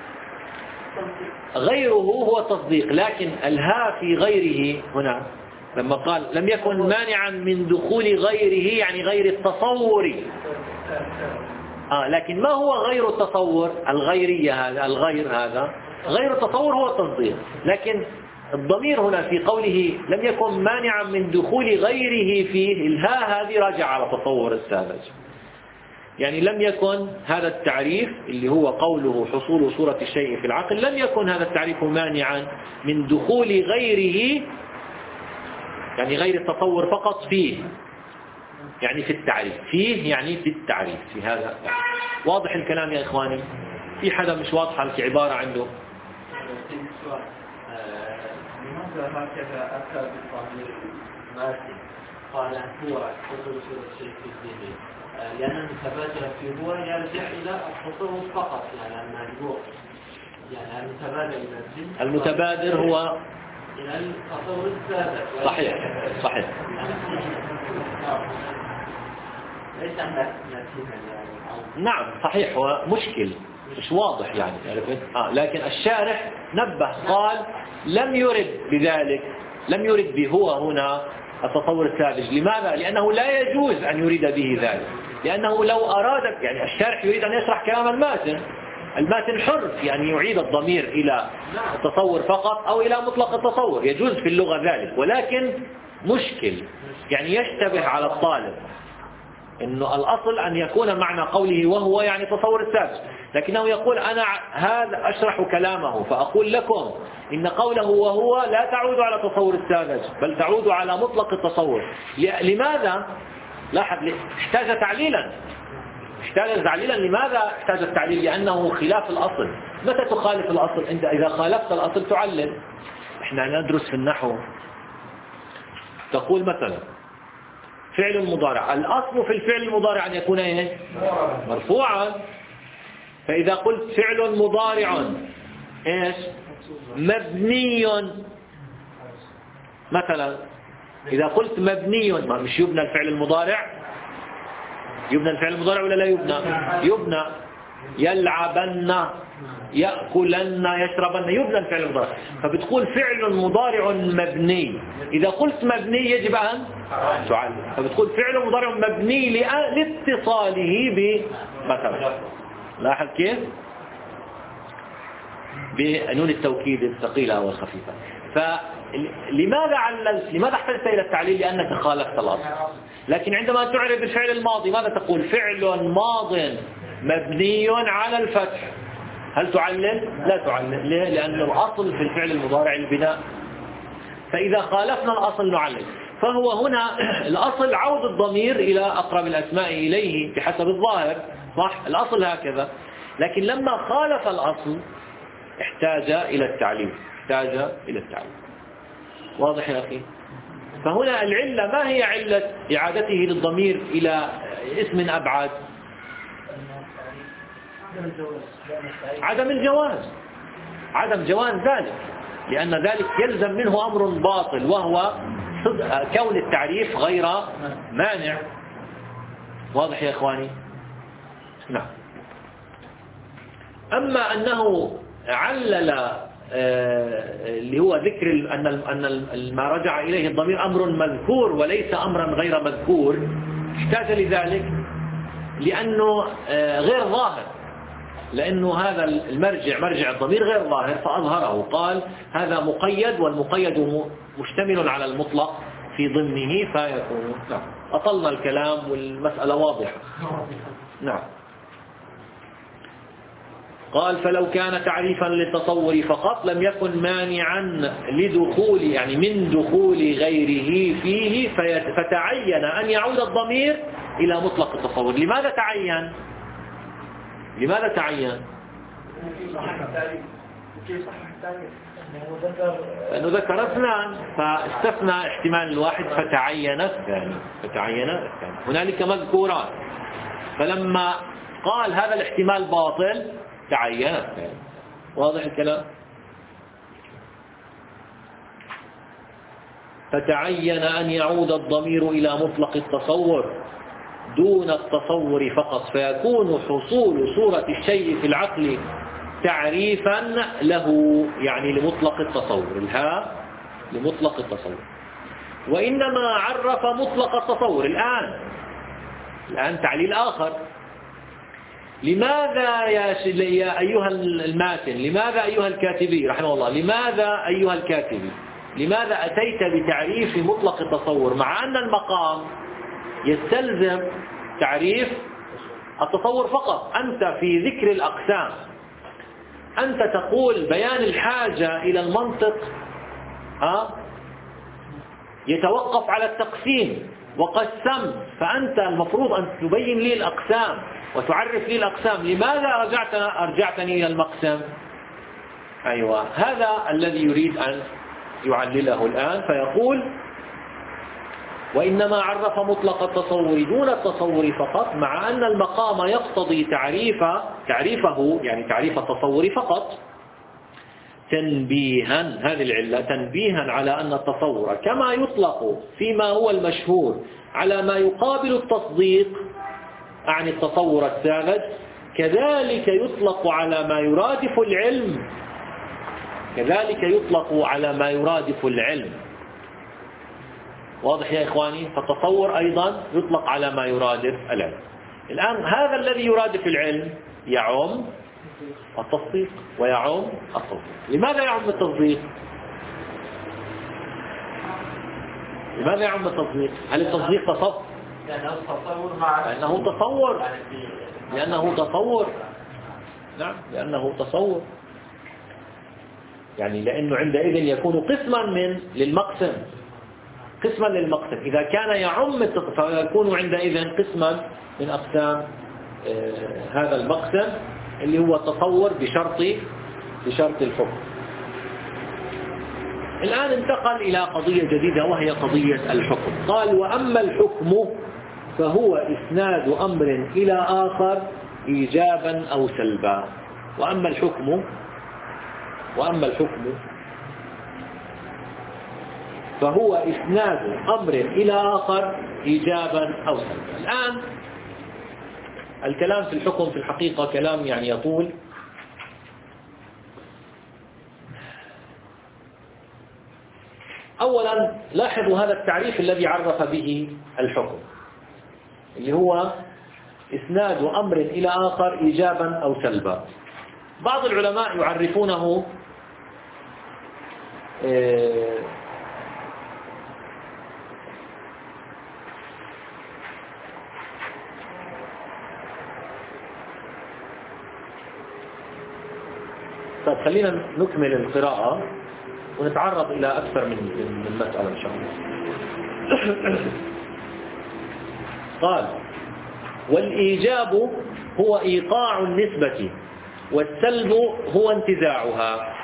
غيره هو التصديق، لكن الها في غيره هنا لما قال لم يكن مانعا من دخول غيره يعني غير التصور. آه لكن ما هو غير التصور؟ الغيرية هذا الغير هذا غير التصور هو التصديق. لكن الضمير هنا في قوله لم يكن مانعا من دخول غيره فيه، الهاء هذه راجع على تصور الساذج. يعني لم يكن هذا التعريف اللي هو قوله حصول صورة الشيء في العقل، لم يكن هذا التعريف مانعا من دخول غيره، يعني غير التصور فقط فيه، يعني في التعريف، فيه يعني في التعريف، في هذا. واضح الكلام يا إخواني؟ في حدا مش واضحة العبارة عنده؟ لماذا هكذا أتى بالضمير الماثل؟ قال هو حصول صورة الشيء في الذهن، لأن المتبادر في هو يرجع إلى التصور فقط، يعني المرجوع، يعني المتبادر إلى الذهن، المتبادر هو إلى التصور السابق. صحيح صحيح. ليس عندك نتيجة. نعم صحيح، هو مشكل مش واضح يعني عرفت؟ آه لكن الشارح نبه قال لم يرد بذلك، لم يرد بهو هنا التصور الساذج. لماذا؟ لأنه لا يجوز أن يريد به ذلك، لأنه لو أراد يعني الشارح يريد أن يشرح كلام الماتن، الماتن حر يعني يعيد الضمير إلى التصور فقط أو إلى مطلق التصور، يجوز في اللغة ذلك، ولكن مشكل يعني يشتبه على الطالب إنه الأصل أن يكون معنى قوله وهو يعني تصور الساذج، لكنه يقول أنا هذا أشرح كلامه فأقول لكم إن قوله وهو لا تعود على تصور الساذج بل تعود على مطلق التصور. لماذا؟ لاحظ احتاج تعليلا، احتاج تعليلا. لماذا احتاج التعليل؟ لأنه خلاف الأصل. متى تخالف الأصل؟ أنت إذا خالفت الأصل تعلل. احنا ندرس في النحو تقول مثلا فعل مضارع، الأصل في الفعل المضارع أن يكون ايه؟ مرفوعا. فإذا قلت فعل مضارع ايش؟ مبني مثلا، إذا قلت مبني ما مش يبنى الفعل المضارع؟ يبنى الفعل المضارع ولا لا يبنى؟ يبنى. يلعبن، يأكلن، يشربن، يبنى الفعل المضارع. فبتقول فعل مضارع مبني، إذا قلت مبني يجب أن تعلم، فبتقول فعل مضارع مبني لاتصاله بمثلا. لاحظ كيف؟ بنون التوكيد الثقيلة والخفيفة. فلماذا عللت؟ لماذا احتجت إلى التعليل؟ لأنك خالفت الأصل. لكن عندما تعرف الفعل الماضي ماذا تقول؟ فعل ماض مبني على الفتح. هل تعلل؟ لا تعلل. ليه؟ لأن الأصل في الفعل المضارع البناء، فإذا خالفنا الأصل نعلل. فهو هنا الأصل عود الضمير إلى أقرب الأسماء إليه بحسب الظاهر، صح؟ الأصل هكذا. لكن لما خالف الأصل احتاج إلى التعليل، احتاج إلى التعليل. واضح يا أخي؟ فهنا العلة ما هي علة إعادته للضمير إلى اسم أبعد؟ عدم الجواز، عدم جواز ذلك، لأن ذلك يلزم منه أمر باطل وهو كون التعريف غير مانع. واضح يا إخواني؟ نعم. أما أنه علل اللي هو ذكر أن أن ما رجع إليه الضمير أمر مذكور وليس أمرا غير مذكور، احتاج لذلك لأنه غير ظاهر، لأنه هذا المرجع مرجع الضمير غير ظاهر فأظهره. قال هذا مقيد والمقيد مشتمل على المطلق في ضمنه فيكون. نعم. أطلنا الكلام والمسألة واضحة. نعم. قال فلو كان تعريفا للتصور فقط لم يكن مانعا لدخول يعني من دخول غيره فيه فتعين أن يعود الضمير إلى مطلق التصور. لماذا تعين؟ لماذا تعين؟ لأنه ذكر اثنان فاستثنى احتمال الواحد فتعين الثاني، فتعين الثاني. هنالك مذكورات، فلما قال هذا الاحتمال باطل تعين الثاني. واضح الكلام؟ فتعين أن يعود الضمير إلى مطلق التصور دون التصور فقط، فيكون حصول صورة الشيء في العقل تعريفا له، يعني لمطلق التصور. الهاء لمطلق التصور. وإنما عرف مطلق التصور. الآن الآن تعليل آخر. لماذا يا أيها الماتن، لماذا أيها الكاتبي رحمه الله، لماذا أيها الكاتبي لماذا أتيت بتعريف مطلق التصور مع أن المقام يستلزم تعريف التصور فقط؟ أنت في ذكر الأقسام أنت تقول بيان الحاجة إلى المنطق ها يتوقف على التقسيم، وقسمت، فأنت المفروض أن تبين لي الأقسام وتعرف لي الأقسام. لماذا رجعت أرجعتني إلى المقسم؟ أيوة، هذا الذي يريد أن يعلله الآن، فيقول وإنما عرف مطلق التصور دون التصور فقط، مع أن المقام يقتضي تعريف تعريفه يعني تعريف التصور فقط، تنبيها، هذه العلة، تنبيها على أن التصور كما يطلق فيما هو المشهور على ما يقابل التصديق عن التصور الثابت، كذلك يطلق على ما يرادف العلم كذلك يطلق على ما يرادف العلم. واضح يا إخواني؟ فالتصور أيضا يطلق على ما يرادف العلم. الآن هذا الذي يرادف العلم يعم التصديق ويعم التصديق. لماذا يعم التصديق؟ لماذا يعم التصديق؟ هل التصديق تصور؟ لأنه تصور مع لأنه تصور لأنه تصور نعم لأنه تصور يعني لأنه عندئذ يكون قسما من للمقسم قسما للمقسم. إذا كان يعم فيكون عندئذ قسما من أقسام آه هذا المقسم اللي هو التصور بشرط بشرط الحكم. الآن انتقل إلى قضية جديدة وهي قضية الحكم. قال وأما الحكم فهو إسناد أمر إلى آخر إيجابا أو سلبا. وأما الحكم وأما الحكم فهو إسناد أمر إلى آخر إيجابا أو سلبا. الآن الكلام في الحكم في الحقيقة كلام يعني يطول. أولا لاحظوا هذا التعريف الذي عرف به الحكم اللي هو إسناد أمر إلى آخر إيجابا أو سلبا. بعض العلماء يعرفونه طيب خلينا نكمل القراءة ونتعرض إلى أكثر من من مسألة إن شاء الله. قال والإيجاب هو إيقاع النسبة والسلب هو انتزاعها.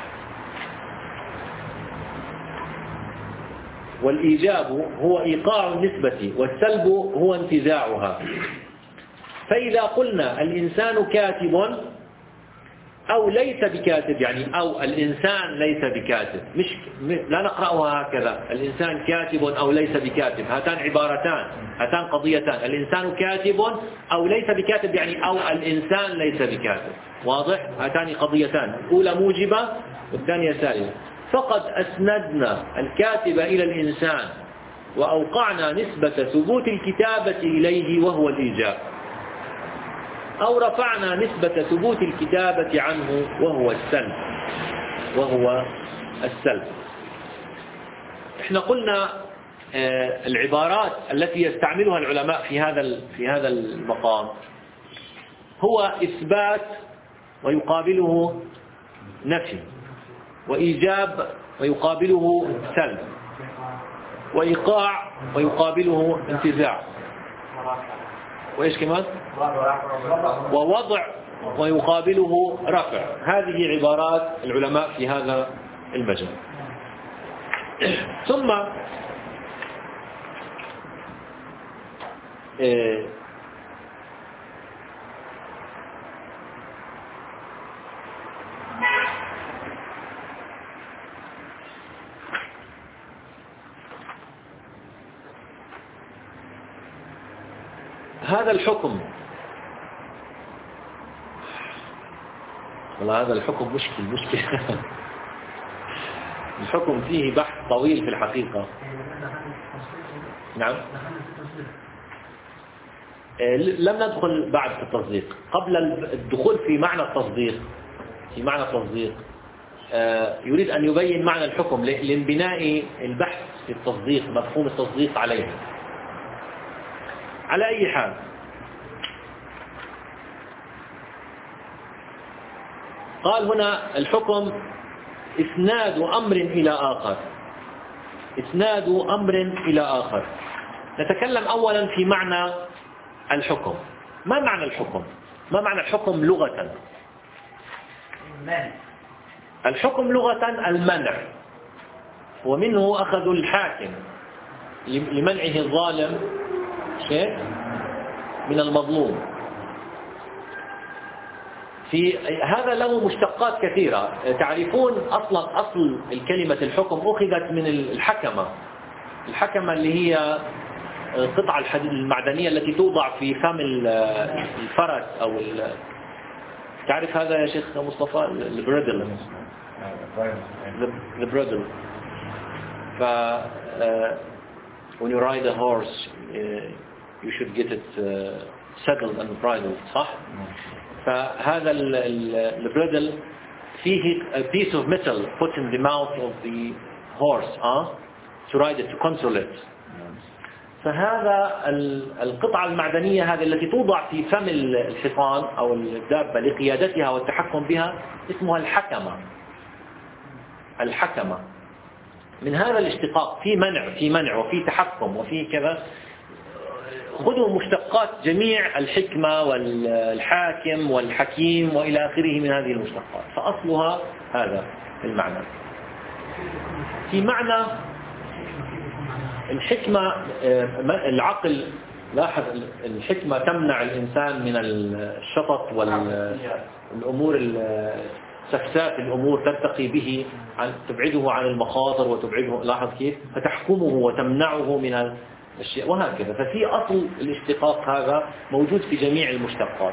والإيجاب هو إيقاع النسبة والسلب هو انتزاعها. فإذا قلنا الإنسان كاتب أو ليس بكاتب، يعني أو الإنسان ليس بكاتب، مش لا نقرأها هكذا الإنسان كاتب أو ليس بكاتب، هاتان عبارتان، هاتان قضيتان، الإنسان كاتب أو ليس بكاتب، يعني أو الإنسان ليس بكاتب. واضح؟ هاتان قضيتان، الأولى موجبة والثانية سالبة. فقد أسندنا الكاتب إلى الإنسان وأوقعنا نسبة ثبوت الكتابة إليه وهو الإيجاب، أو رفعنا نسبة ثبوت الكتابة عنه وهو السلب وهو السلب. احنا قلنا آه العبارات التي يستعملها العلماء في هذا في هذا المقام هو إثبات ويقابله نفي، وإيجاب ويقابله سلب، وإيقاع ويقابله انتزاع، وإيش كمان؟ ووضع ويقابله رفع. هذه عبارات العلماء في هذا المجال. ثم هذا الحكم، والله هذا الحكم مشكل مشكلة الحكم فيه بحث طويل في الحقيقة. نعم. لم ندخل بعد في التصديق. قبل الدخول في معنى التصديق في معنى التصديق يريد أن يبين معنى الحكم لانبناء البحث في التصديق، مفهوم التصديق عليه. على أي حال، قال هنا الحكم إسناد أمر إلى آخر. إسناد أمر إلى آخر. نتكلم أولا في معنى الحكم. ما معنى الحكم؟ ما معنى الحكم لغة؟ الحكم لغة المنع، ومنه أخذ الحاكم لمنعه الظالم شيء من المظلوم. في هذا له مشتقات كثيرة. تعرفون أصلا أصل الكلمة الحكم أخذت من الحكمة. الحكمة اللي هي القطعة الحديد المعدنية التي توضع في فم الفرس أو ال... تعرف هذا يا شيخ مصطفى؟ البريدل. البريدل. ف uh, when you ride a horse uh, you should get it uh, saddled and bridled. صح؟ فهذا البريدل فيه a piece of metal put in the mouth of the horse uh, to ride it, to control it. فهذا القطعة المعدنية هذه التي توضع في فم الحصان أو الدابة لقيادتها والتحكم بها اسمها الحكمة. الحكمة من هذا الاشتقاق، في منع في منع وفي تحكم وفي كذا. خذوا مشتقات جميع الحكمة والحاكم والحكيم وإلى آخره من هذه المشتقات، فأصلها هذا المعنى. في معنى الحكمة العقل. لاحظ الحكمة تمنع الإنسان من الشطط والأمور السفسات، الأمور ترتقي به، تبعده عن المخاطر وتبعده. لاحظ كيف فتحكمه وتمنعه من الشيء وهكذا. ففي أصل الاشتقاق هذا موجود في جميع المشتقات.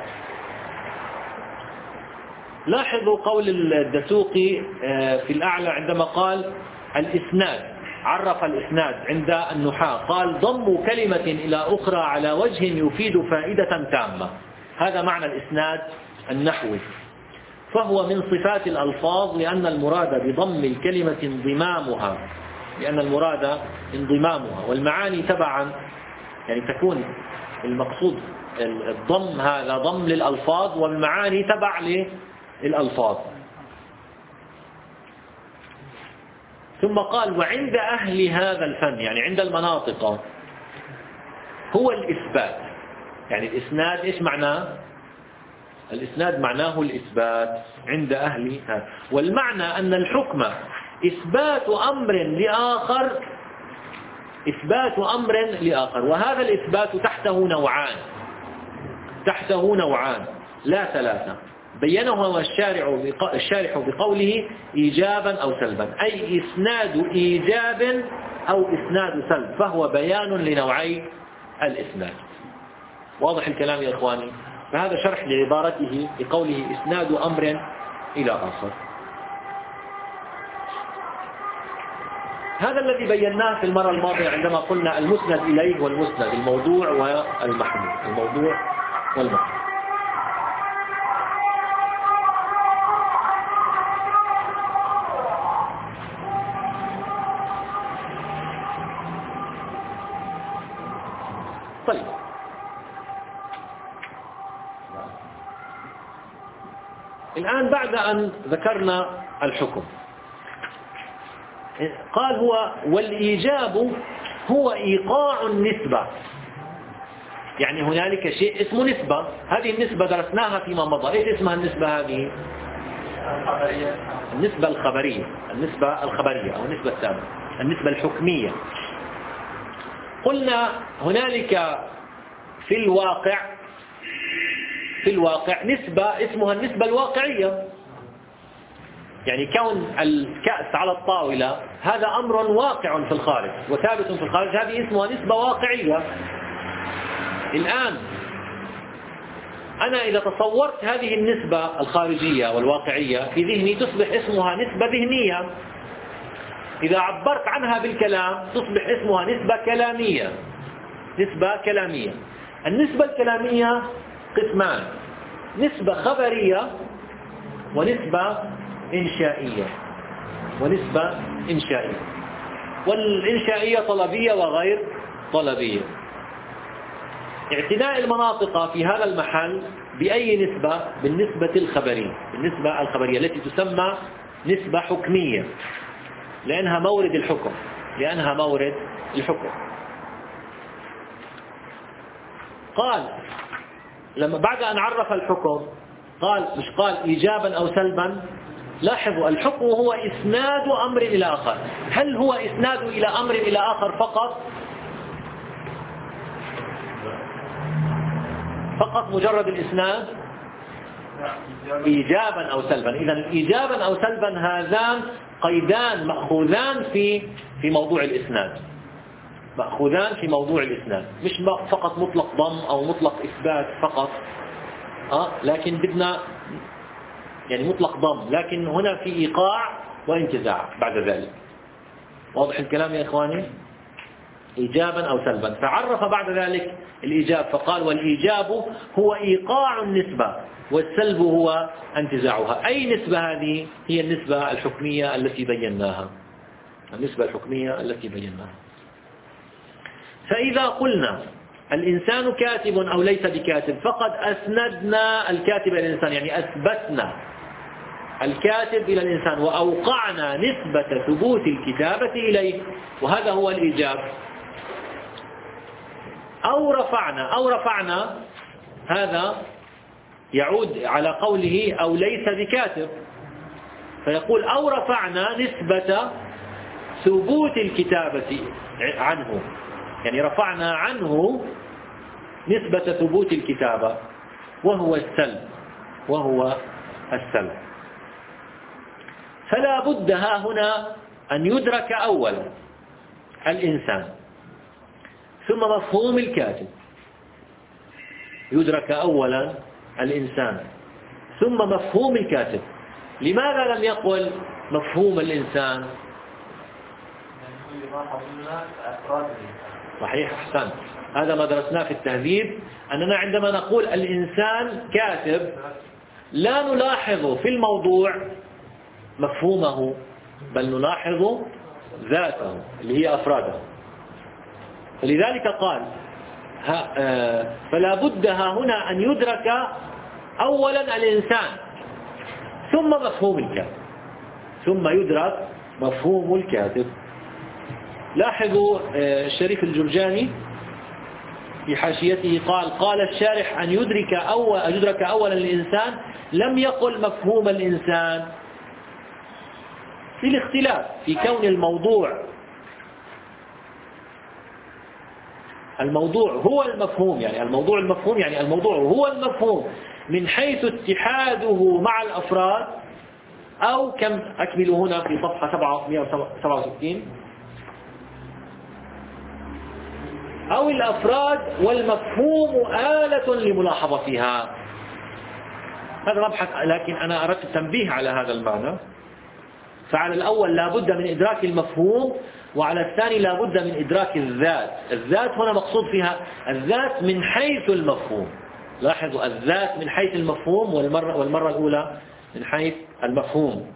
لاحظوا قول الدسوقي في الأعلى عندما قال الإسناد، عرف الإسناد عند النحاة قال ضم كلمة إلى أخرى على وجه يفيد فائدة تامة. هذا معنى الإسناد النحوي، فهو من صفات الألفاظ لأن المراد بضم الكلمة انضمامها، لأن المراد انضمامها، والمعاني تبعا يعني تكون المقصود الضم هذا ضم للألفاظ والمعاني تبع للألفاظ. ثم قال وعند أهل هذا الفن، يعني عند المناطق، هو الإثبات. يعني الإسناد إيش معناه؟ الإسناد معناه الإثبات عند أهل هذا. والمعنى أن الحكم إثبات أمر لآخر، إثبات أمر لآخر، وهذا الإثبات تحته نوعان، تحته نوعان لا ثلاثة، بينهما الشارع الشارح بقوله إيجابا أو سلبا، أي إسناد إيجاب أو إسناد سلب، فهو بيان لنوعي الإسناد. واضح الكلام يا إخواني؟ فهذا شرح لعبارته بقوله إسناد أمر إلى آخر. هذا الذي بيناه في المرة الماضية عندما قلنا المسند إليه والمسند، الموضوع والمحمول، الموضوع والمحمول. طيب، الآن بعد أن ذكرنا الحكم قال هو والإيجاب هو إيقاع النسبة. يعني هنالك شيء اسمه نسبة، هذه النسبة درسناها فيما مضى. إيش اسمها النسبة هذه؟ النسبة الخبرية، النسبة الخبرية أو النسبة السابقة، النسبة الحكمية. قلنا هنالك في الواقع في الواقع نسبة اسمها النسبة الواقعية. يعني كون الكأس على الطاولة هذا أمر واقع في الخارج وثابت في الخارج، هذه اسمها نسبة واقعية. الآن أنا إذا تصورت هذه النسبة الخارجية والواقعية في ذهني تصبح اسمها نسبة ذهنية. إذا عبرت عنها بالكلام تصبح اسمها نسبة كلامية. نسبة كلامية. النسبة الكلامية قسمان: نسبة خبرية ونسبة إنشائية ونسبة إنشائية والإنشائية طلبية وغير طلبية. اعتناء المناطق في هذا المحل بأي نسبة؟ بالنسبة الخبرية، بالنسبة الخبرية التي تسمى نسبة حكمية لأنها مورد الحكم لأنها مورد الحكم. قال لما بعد أن عرف الحكم قال مش قال إيجابا أو سلبا. لاحظوا الحكم هو إسناد أمر إلى آخر. هل هو إسناد إلى أمر إلى آخر فقط فقط مجرد الإسناد؟ إيجابا أو سلبا. إذن إيجابا أو سلبا هذان قيدان مأخوذان في في موضوع الإسناد، مأخوذان في موضوع الإسناد، مش فقط مطلق ضم أو مطلق إثبات فقط أه لكن بدنا يعني مطلق ضم، لكن هنا في إيقاع وانتزاع بعد ذلك. واضح الكلام يا إخواني؟ إيجابا أو سلبا. فعرف بعد ذلك الإيجاب فقال: والإيجاب هو إيقاع النسبة والسلب هو انتزاعها. أي نسبة هذه؟ هي النسبة الحكمية التي بيناها، النسبة الحكمية التي بيناها. فإذا قلنا الإنسان كاتب أو ليس بكاتب فقد أسندنا الكاتب إلى الإنسان، يعني أثبتنا الكاتب إلى الإنسان وأوقعنا نسبة ثبوت الكتابة إليه، وهذا هو الإيجاب. أو رفعنا أو رفعنا هذا يعود على قوله أو ليس بكاتب، فيقول أو رفعنا نسبة ثبوت الكتابة عنه، يعني رفعنا عنه نسبة ثبوت الكتابة وهو السلب وهو السلب. فلا بد ها هنا أن يدرك أولا الإنسان ثم مفهوم الكاتب. يدرك أولا الإنسان ثم مفهوم الكاتب. لماذا لم يقل مفهوم الإنسان؟ صحيح، أحسن. هذا ما درسناه في التهذيب، أننا عندما نقول الإنسان كاتب لا نلاحظ في الموضوع مفهومه، بل نلاحظ ذاته اللي هي أفراده. فلذلك قال فلا بد ها هنا أن يدرك أولا الإنسان ثم مفهوم الكاتب، ثم يدرك مفهوم الكاتب. لاحظوا الشريف الجرجاني في حاشيته قال قال الشارح أن يدرك أول أن يدرك أولا الإنسان، لم يقل مفهوم الإنسان، في الاختلاف في كون الموضوع الموضوع هو المفهوم، يعني الموضوع المفهوم يعني الموضوع هو المفهوم من حيث اتحاده مع الأفراد، أو كم أكملوا هنا في صفحة سبعمائة وسبعة وستين، أو الأفراد والمفهوم آلة لملاحظتها. هذا مبحث، لكن أنا أردت التنبيه على هذا المعنى. فعلى الأول لا بد من إدراك المفهوم، وعلى الثاني لا بد من إدراك الذات. الذات هنا مقصود فيها الذات من حيث المفهوم. لاحظوا الذات من حيث المفهوم، والمرة, والمرة الأولى من حيث المفهوم.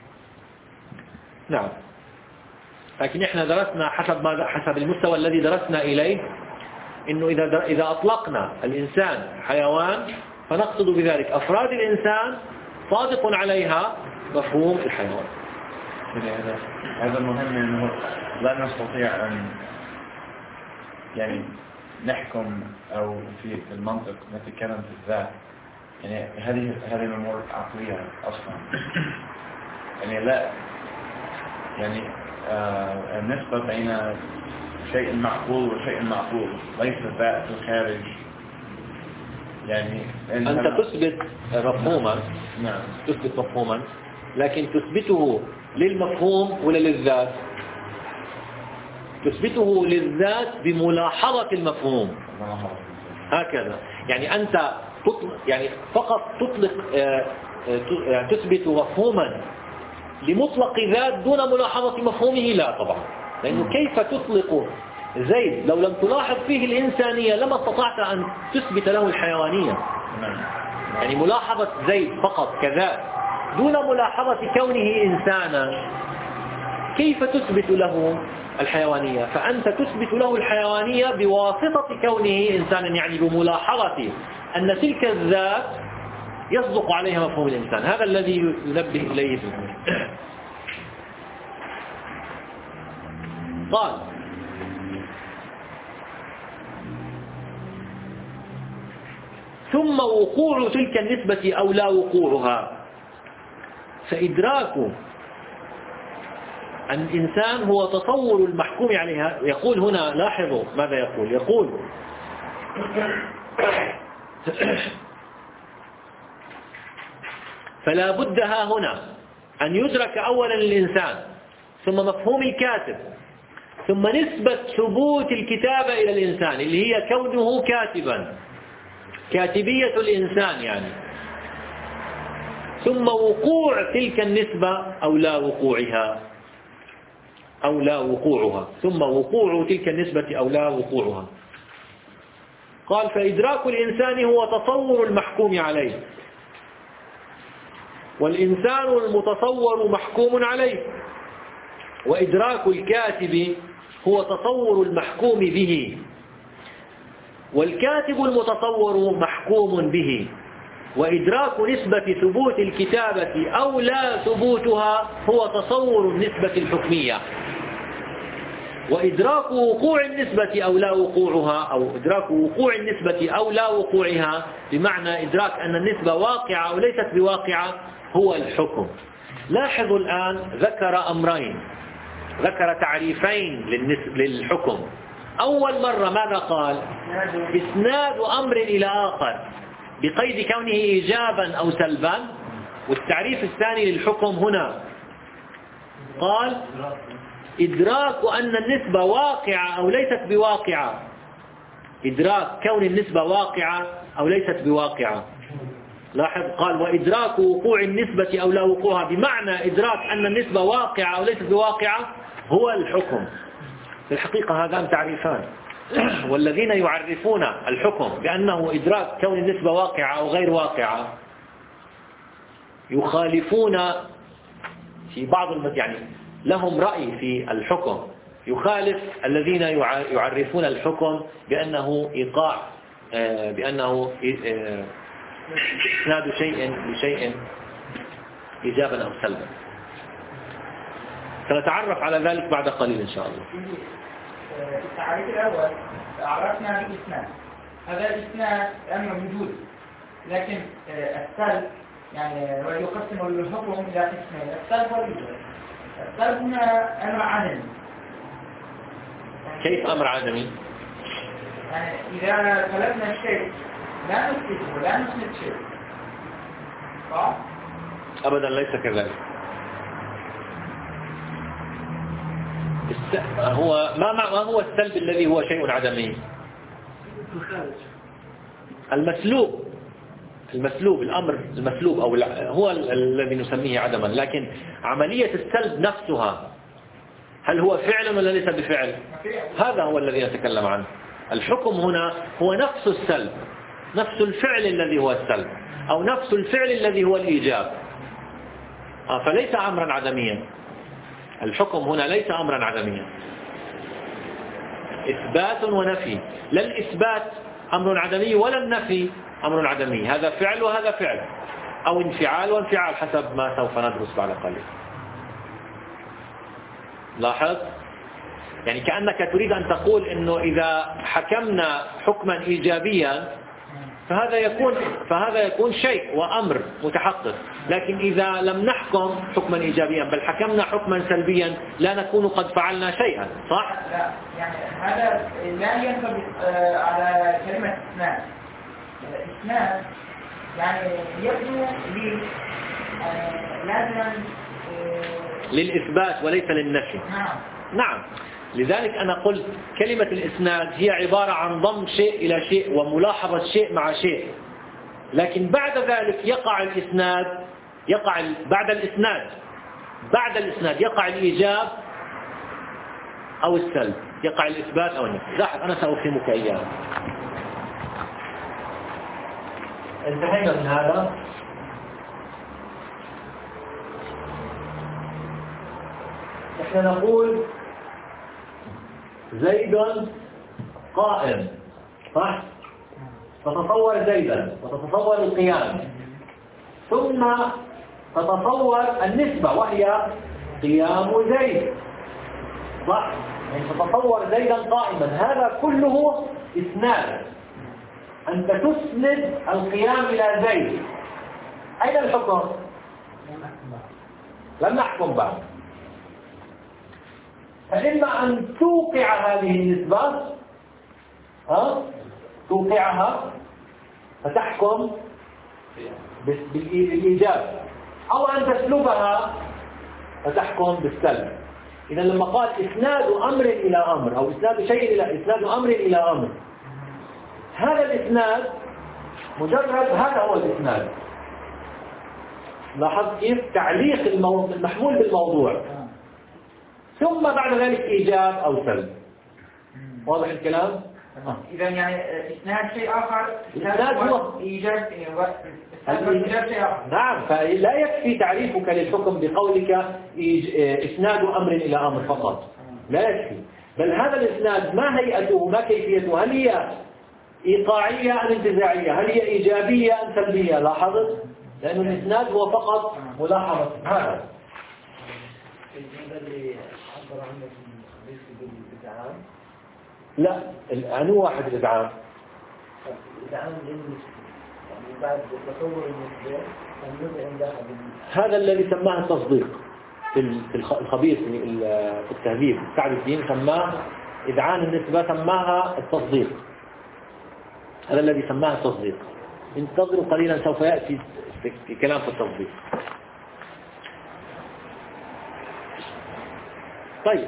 نعم. لكن إحنا درسنا حسب ما حسب المستوى الذي درسنا إليه، إنه إذا إذا أطلقنا الإنسان حيوان فنقصد بذلك أفراد الإنسان صادق عليها مفهوم الحيوان. هذا هذا المهم، إنه لا نستطيع أن يعني نحكم أو في المنطق نتكلم في الذات، يعني هذه هذه الأمور عقلية أصلا. يعني لا يعني آه النسبة بين شيء معقول وشيء معقول ليس ذات الخارج. يعني أنت تثبت مفهوما، نعم تثبت مفهوما، لكن تثبته للمفهوم ولا للذات؟ تثبته للذات بملاحظة المفهوم. هكذا يعني أنت تطلق، يعني فقط تطلق يعني تثبت مفهوما لمطلق ذات دون ملاحظة مفهومه، لا طبعا، لأنه كيف تطلق زيد لو لم تلاحظ فيه الإنسانية لما استطعت أن تثبت له الحيوانية. يعني ملاحظة زيد فقط كذا دون ملاحظة كونه إنسانا كيف تثبت له الحيوانية؟ فأنت تثبت له الحيوانية بواسطة كونه إنسانا، يعني بملاحظة أن تلك الذات يصدق عليها مفهوم الإنسان. هذا الذي ينبه إليه في الحديث. قال ثم وقوع تلك النسبة أو لا وقوعها، فإدراك الإنسان هو تصور المحكوم عليها. يقول هنا لاحظوا ماذا يقول، يقول فلا بد ها هنا أن يدرك أولا الإنسان ثم مفهوم الكاتب ثم نسبة ثبوت الكتابة إلى الإنسان اللي هي كونه كاتبا، كاتبية الإنسان يعني، ثم وقوع تلك النسبة أو لا وقوعها أو لا وقوعها ثم وقوع تلك النسبة أو لا وقوعها. قال فإدراك الإنسان هو تصور المحكوم عليه، والإنسان المتصور محكوم عليه، وإدراك الكاتب هو تصور المحكوم به، والكاتب المتصور محكوم به، وإدراك نسبة ثبوت الكتابة أو لا ثبوتها هو تصور النسبة الحكمية، وإدراك وقوع النسبة أو لا وقوعها أو إدراك وقوع النسبة أو لا وقوعها بمعنى إدراك أن النسبة واقعة أو ليست بواقعة هو الحكم. لاحظوا الآن ذكر أمرين، ذكر تعريفين للحكم. أول مرة ماذا قال؟ إسناد أمر إلى آخر بقيد كونه إيجابا أو سلبا. والتعريف الثاني للحكم هنا قال إدراك أن النسبة واقعة أو ليست بواقعة، إدراك كون النسبة واقعة أو ليست بواقعة. لاحظ قال وإدراك وقوع النسبة أو لا وقوعها بمعنى إدراك أن النسبة واقعة أو ليست بواقعة هو الحكم. في الحقيقة هذان تعريفان، والذين يعرفون الحكم بأنه إدراك كون النسبة واقعة أو غير واقعة يخالفون في بعض المد... يعني لهم رأي في الحكم يخالف الذين يعرفون الحكم بأنه إيقاع بأنه إسناد شيء لشيء إيجابا أو سلبا. سنتعرف على ذلك بعد قليل إن شاء الله. في التعريف الأول عرفنا بالإسناد، هذا الإسناد أمر موجود، لكن السلب يعني يقسم الحكم إلى قسمين، السلب والإيجاب. السلب هنا أمر عدمي. كيف أمر عدمي؟ يعني إذا طلبنا الشيء لا نثبته ولا نثبت شيء، صح؟ أبدا ليس كذلك. هو ما ما هو السلب الذي هو شيء عدمي؟ المسلوب، المسلوب الأمر المسلوب أو هو الذي نسميه عدما. لكن عملية السلب نفسها هل هو فعل ولا ليس بفعل؟ هذا هو الذي نتكلم عنه. الحكم هنا هو نفس السلب، نفس الفعل الذي هو السلب أو نفس الفعل الذي هو الإيجاب، فليس أمرا عدميا. الحكم هنا ليس أمرا عدميا، إثبات ونفي. لا الإثبات أمر عدمي ولا النفي أمر عدمي، هذا فعل وهذا فعل، أو انفعال وانفعال حسب ما سوف ندرس بعد قليل. لاحظ يعني كأنك تريد أن تقول إنه إذا حكمنا حكما إيجابيا فهذا يكون فهذا يكون شيء وأمر متحقق، لكن إذا لم نحكم حكما إيجابيا بل حكمنا حكما سلبيا لا نكون قد فعلنا شيئا، صح؟ لا يعني هذا لا ينطبق على كلمة إسناد. إسناد يعني يبدو لي لازم للإثبات وليس للنفي. نعم نعم. لذلك أنا قلت كلمة الإسناد هي عبارة عن ضم شيء إلى شيء وملاحظة شيء مع شيء، لكن بعد ذلك يقع الإسناد يقع بعد الإسناد بعد الإسناد يقع الإيجاب أو السلب. يقع الإثبات أو النفي. لاحظ أنا سأفهمك إياه. انتهينا من هذا. احنا نقول زيد قائم، صح؟ تتصور زيدا وتتصور القيام، ثم تتصور النسبة وهي قيام زيد، صح؟ يعني تتصور زيدا قائما، هذا كله إسناد. أنت تسند القيام إلى زيد. أين الحكم؟ لم نحكم بعد. فإما أن توقع هذه النسبة، ها؟ توقعها فتحكم بالإيجاب، أو أن تسلبها فتحكم بالسلب. إذا لما قال إسناد أمر إلى أمر أو إسناد شيء إلى إسناد أمر إلى أمر، هذا الإسناد مجرد هذا هو الإسناد. لاحظ كيف تعليق المحمول بالموضوع، ثم بعد ذلك إيجاب أو سلب. واضح الكلام؟ آه. إذا يعني إسناد شيء آخر، إسناد هو إيجاب إيجاب شيء آخر. نعم، فلا يكفي تعريفك للحكم بقولك إسناد أمر إلى أمر فقط، لا يكفي. بل هذا الإسناد ما هيئته، ما كيفيته، هل هي إيقاعية أم انتزاعية، هل هي إيجابية أم سلبية؟ لاحظت؟ لأن الإسناد هو فقط ملاحظة هذا. اللي عبر عنه في بالإدعام؟ لا، أنو واحد الإدعام؟ الإدعام بالنسبة، يعني بعد تصور النسبة النسبة عندها هذا الذي سماه التصديق في الخبير في التهذيب. سعد الدين سماه إدعام النسبة، سماها التصديق. هذا الذي سماه التصديق. انتظروا قليلا سوف يأتي كلام في التصديق. طيب،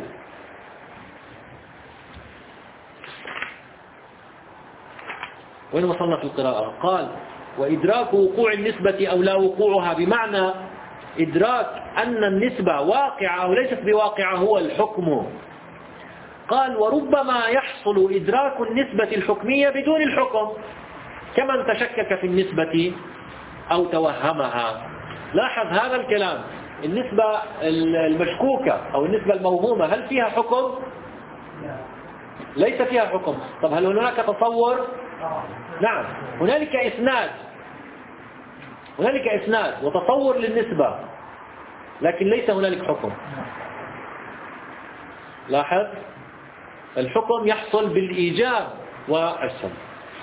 وين وصلنا في القراءة؟ قال وإدراك وقوع النسبة أو لا وقوعها، بمعنى إدراك أن النسبة واقعة أو ليست بواقعة هو الحكم. قال وربما يحصل إدراك النسبة الحكمية بدون الحكم، كمن تشكك في النسبة أو توهمها. لاحظ هذا الكلام، النسبة المشكوكة أو النسبة الموهومة هل فيها حكم؟ ليس فيها حكم. طب هل هناك تصور؟ نعم، هنالك إسناد، هنالك إسناد وتصور للنسبة، لكن ليس هنالك حكم. لاحظ، الحكم يحصل بالإيجاب والسلب.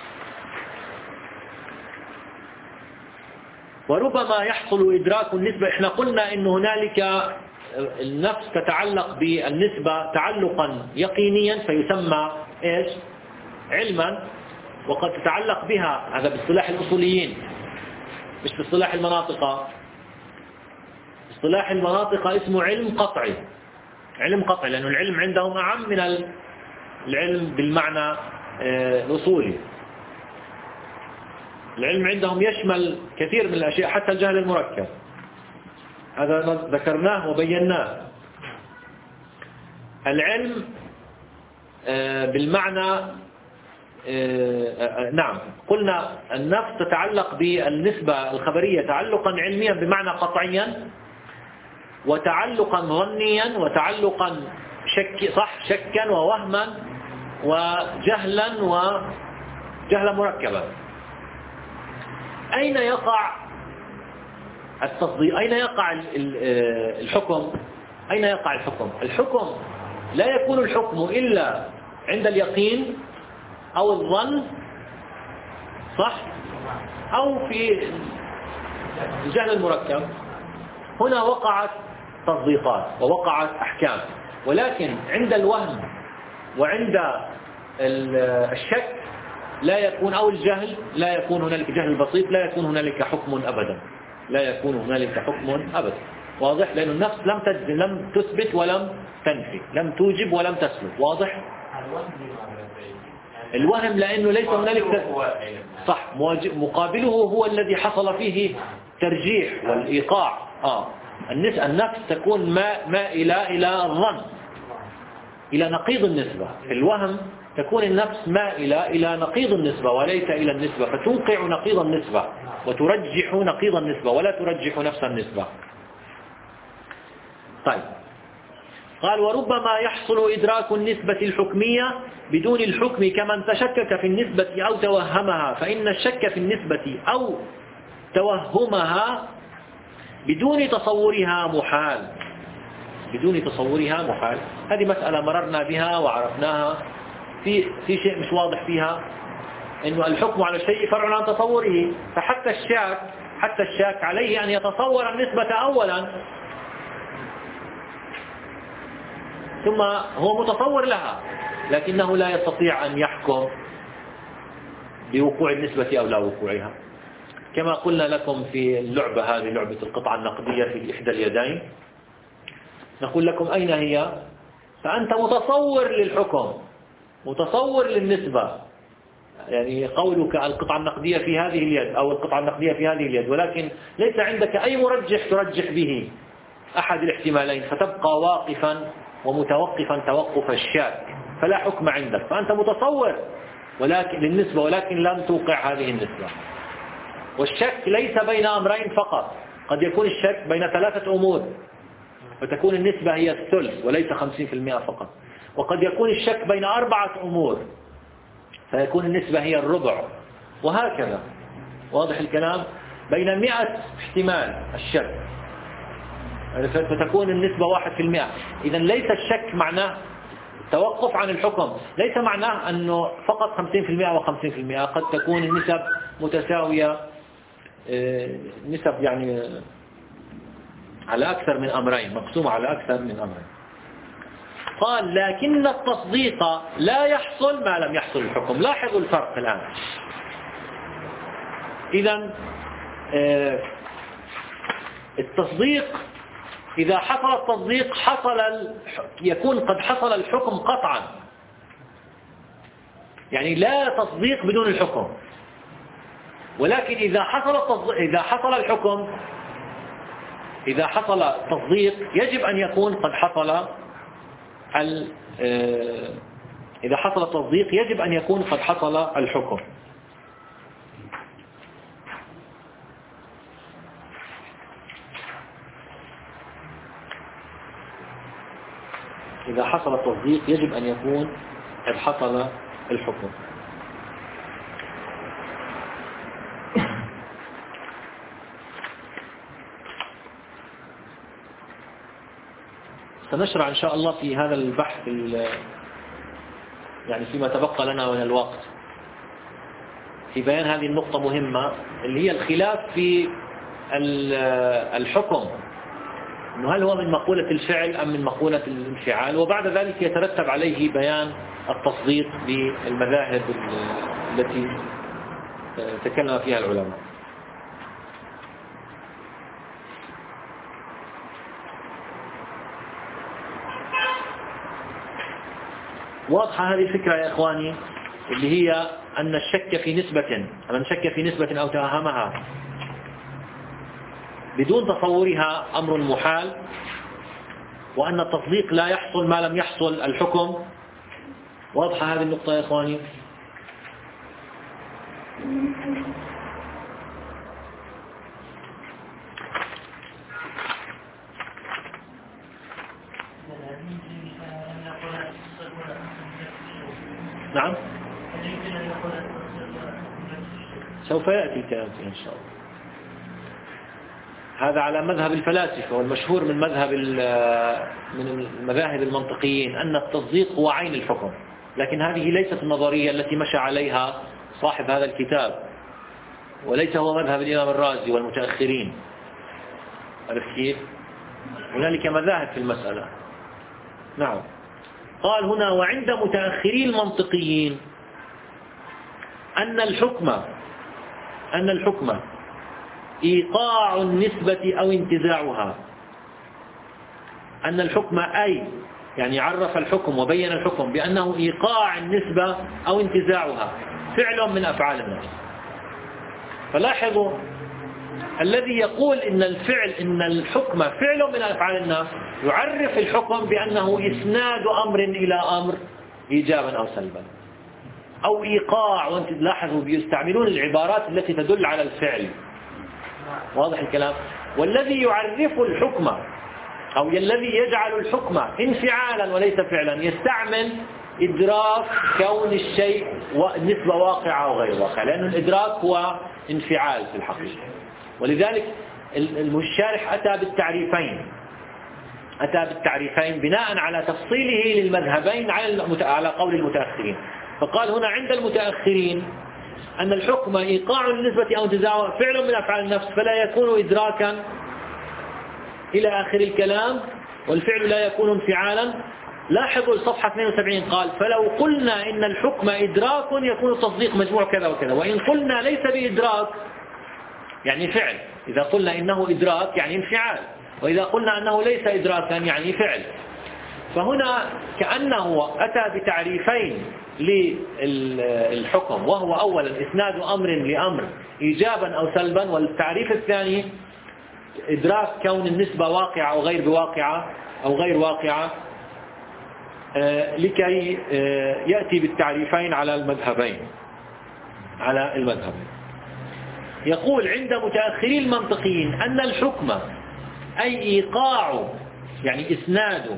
وربما يحصل إدراك النسبة، احنا قلنا إن هنالك النفس تتعلق بالنسبة تعلقا يقينيا فيسمى إيش؟ علما، وقد تتعلق بها، هذا باصطلاح الأصوليين مش باصطلاح المناطق. باصطلاح المناطق اسمه علم قطعي، علم قطعي، لأن العلم عندهم أعم من العلم بالمعنى الأصولي. العلم عندهم يشمل كثير من الأشياء حتى الجهل المركب، هذا ذكرناه وبيناه. العلم بالمعنى نعم، قلنا النفس تتعلق بالنسبة الخبرية تعلقا علميا بمعنى قطعيا، وتعلقا ظنيا، وتعلقا شك صح شكا ووهما وجهلا وجهلا مركبا. أين يقع التصديق؟ أين يقع الحكم؟ أين يقع الحكم؟ الحكم لا يكون الحكم إلا عند اليقين أو الظن، صح؟ أو في الجهل المركب. هنا وقعت تصديقات ووقعت أحكام، ولكن عند الوهم وعند الشك لا يكون، أو الجهل لا يكون هنالك، جهل بسيط لا يكون هنالك حكم أبدا، لا يكون هنالك حكم أبدا. واضح؟ لأن النفس لم لم تثبت ولم تنفي، لم توجب ولم تسلب. واضح؟ الوهم لأنه ليس هنالك صح، مقابله هو الذي حصل فيه ترجيح والإيقاع. آه النفس تكون مائلة إلى الظن، إلى نقيض النسبة. في الوهم تكون النفس مائلة إلى نقيض النسبة وليس إلى النسبة، فتوقع نقيض النسبة وترجح نقيض النسبة ولا ترجح نفس النسبة. طيب، قال وربما يحصل إدراك النسبة الحكمية بدون الحكم كمن تشكك في النسبة أو توهمها، فإن الشك في النسبة أو توهمها بدون تصورها محال. بدون تصورها محال، هذه مسألة مررنا بها وعرفناها. في في شيء مش واضح فيها، إنه الحكم على الشيء فرع عن تصوره، فحتى الشاك حتى الشاك عليه أن يتصور النسبة أولا ثم هو متصور لها، لكنه لا يستطيع أن يحكم بوقوع النسبة أو لا وقوعها. كما قلنا لكم في اللعبة هذه، لعبة القطعة النقدية في إحدى اليدين، نقول لكم أين هي؟ فأنت متصور للحكم، متصور للنسبة، يعني قولك القطعة النقدية في هذه اليد أو القطعة النقدية في هذه اليد، ولكن ليس عندك أي مرجح ترجح به أحد الاحتمالين، فتبقى واقفا ومتوقفا توقف الشاك، فلا حكم عندك. فأنت متصور ولكن للنسبة ولكن لم توقع هذه النسبة. والشك ليس بين أمرين فقط، قد يكون الشك بين ثلاثة أمور فتكون النسبة هي الثلث وليس خمسين بالمئة فقط، وقد يكون الشك بين أربعة أمور فيكون النسبة هي الربع، وهكذا. واضح الكلام؟ بين مئة احتمال الشك فتكون النسبة واحد في المئة. إذا ليس الشك معناه توقف عن الحكم، ليس معناه أنه فقط خمسين بالمئة وخمسين بالمئة، قد تكون النسب متساوية، نسب يعني على أكثر من أمرين، مقسومة على أكثر من أمرين. قال لكن التصديق لا يحصل ما لم يحصل الحكم. لاحظوا الفرق الآن. إذن التصديق إذا حصل التصديق حصل يكون قد حصل الحكم قطعا، يعني لا تصديق بدون الحكم. ولكن إذا حصل إذا حصل الحكم إذا حصل التصديق يجب أن يكون قد حصل إذا حصل التصديق يجب أن يكون قد حصل الحكم. إذا حصل التصديق يجب أن يكون قد حصل الحكم. سنشرع إن شاء الله في هذا البحث يعني فيما تبقى لنا من الوقت في بيان هذه النقطة مهمة، اللي هي الخلاف في الحكم، إنه هل هو من مقولة الفعل أم من مقولة الانفعال، وبعد ذلك يترتب عليه بيان التصديق بالمذاهب التي تكلم فيها العلماء. واضحة هذه الفكرة يا إخواني، اللي هي أن الشك في نسبة من شك في نسبة أو توهمها بدون تصورها أمر محال، وأن التصديق لا يحصل ما لم يحصل الحكم. واضحة هذه النقطة يا إخواني؟ نعم، سوف يأتي الكلام فيه إن شاء الله. هذا على مذهب الفلاسفة، والمشهور من مذهب من المذاهب المنطقيين أن التصديق هو عين الحكم، لكن هذه ليست النظرية التي مشى عليها صاحب هذا الكتاب، وليس هو مذهب الإمام الرازي والمتأخرين. عرفت كيف؟ هنالك مذاهب في المسألة. نعم. قال هنا وعند متأخري المنطقيين أن الحكم أن الحكم إيقاع النسبة أو انتزاعها. أن الحكم أي يعني عرف الحكم وبين الحكم بأنه إيقاع النسبة أو انتزاعها فعل من أفعال الناس. فلاحظوا الذي يقول إن الفعل إن الحكم فعل من أفعال النفس يعرف الحكم بأنه إسناد أمر إلى أمر إيجابا أو سلبا أو إيقاع. وأنت تلاحظوا بيستعملون العبارات التي تدل على الفعل. واضح الكلام؟ والذي يعرف الحكم أو الذي يجعل الحكم انفعالا وليس فعلا يستعمل إدراك كون الشيء نسبة واقعة أو غير واقعة، لأن الإدراك هو انفعال في الحقيقة. ولذلك الشارح أتى بالتعريفين أتى بالتعريفين بناء على تفصيله للمذهبين على قول المتأخرين. فقال هنا عند المتأخرين أن الحكم إيقاع النسبة أو انتزاع فعل من أفعال النفس فلا يكون إدراكا إلى آخر الكلام، والفعل لا يكون انفعالا. لاحظوا الصفحة اثنين وسبعين قال فلو قلنا إن الحكم إدراك يكون التصديق مجموع كذا وكذا، وإن قلنا ليس بإدراك يعني فعل. إذا قلنا إنه إدراك يعني انفعال، وإذا قلنا أنه ليس إدراكا يعني فعل. فهنا كأنه أتى بتعريفين للحكم، وهو أولا إسناد أمر لأمر إيجابا أو سلبا، والتعريف الثاني إدراك كون النسبة واقعة أو غير بواقعة أو غير واقعة، لكي يأتي بالتعريفين على المذهبين على المذهبين. يقول عند متأخري المنطقيين أن الحكم أي إيقاع يعني إسناد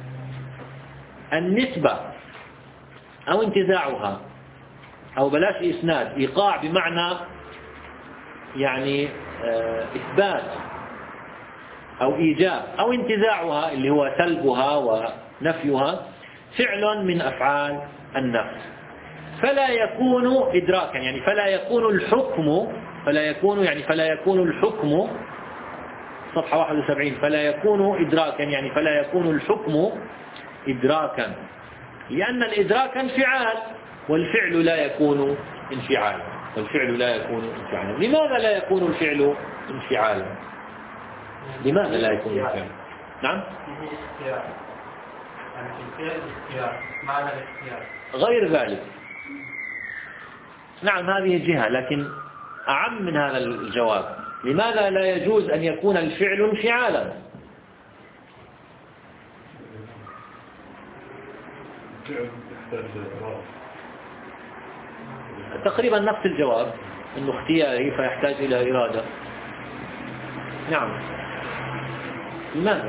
النسبة أو انتزاعها، أو بلاش إسناد، إيقاع بمعنى يعني إثبات أو إيجاب، أو انتزاعها اللي هو سلبها ونفيها، فعل من أفعال النفس فلا يكون إدراكا، يعني فلا يكون الحكم فلا يكون يعني فلا يكون الحكم صفحة واحد وسبعين فلا يكون إدراكا يعني فلا يكون الحكم إدراكا، لأن الإدراك انفعال والفعل لا يكون انفعالا والفعل لا يكون انفعالا. لماذا لا يكون الفعل انفعالا؟ لماذا لا يكون انفعالا؟ نعم؟ غير ذلك. نعم هذه جهة، لكن أعم من هذا الجواب. لماذا لا يجوز أن يكون الفعل انفعالا؟ تقريبا نفس الجواب، أنه اختياري فيحتاج إلى إرادة. نعم. لماذا؟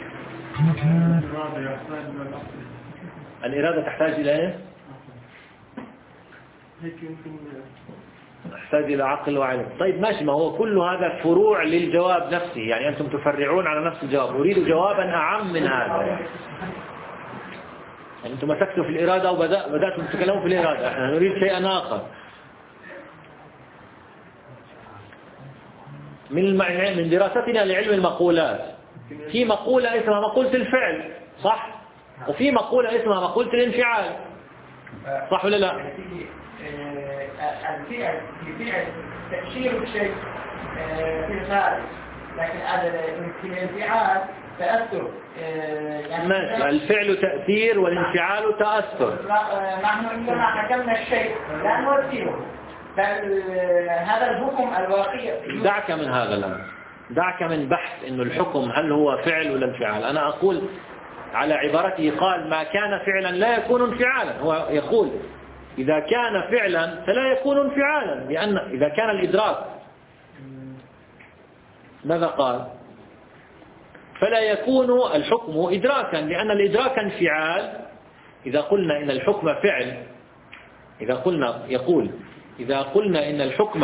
الإرادة تحتاج إلى إيه؟ تحتاج إلى عقل وعلم. طيب ماشي، ما هو كل هذا فروع للجواب نفسه، يعني أنتم تفرعون على نفس الجواب. أريد جوابا أعم من هذا. يعني أنتم مسكتوا في الإرادة وبدأتم تتكلموا في الإرادة، احنا نريد شيئا آخر. من من دراستنا لعلم المقولات، في مقولة اسمها مقولة الفعل، صح؟ وفي مقولة اسمها مقولة الانفعال، صح ولا لا؟ الفعل الفعل تأشير الشيء في الخارج، لكن هذا في الانفعال تأثر. يعني الفعل تأثير والانفعال تأثر. نحن عندما حكمنا الشيء لا نرتبه، بل هذا الحكم الواقعي. دعك من هذا الآن، دعك من بحث إنه الحكم هل هو فعل ولا انفعال. أنا أقول على عبارته قال ما كان فعلا لا يكون انفعالا. هو يقول إذا كان فعلا فلا يكون انفعالا، لأن إذا كان الإدراك ماذا قال؟ فلا يكون الحكم إدراكا، لأن الإدراك انفعال. إذا قلنا إن الحكم فعل، إذا قلنا يقول إذا قلنا إن الحكم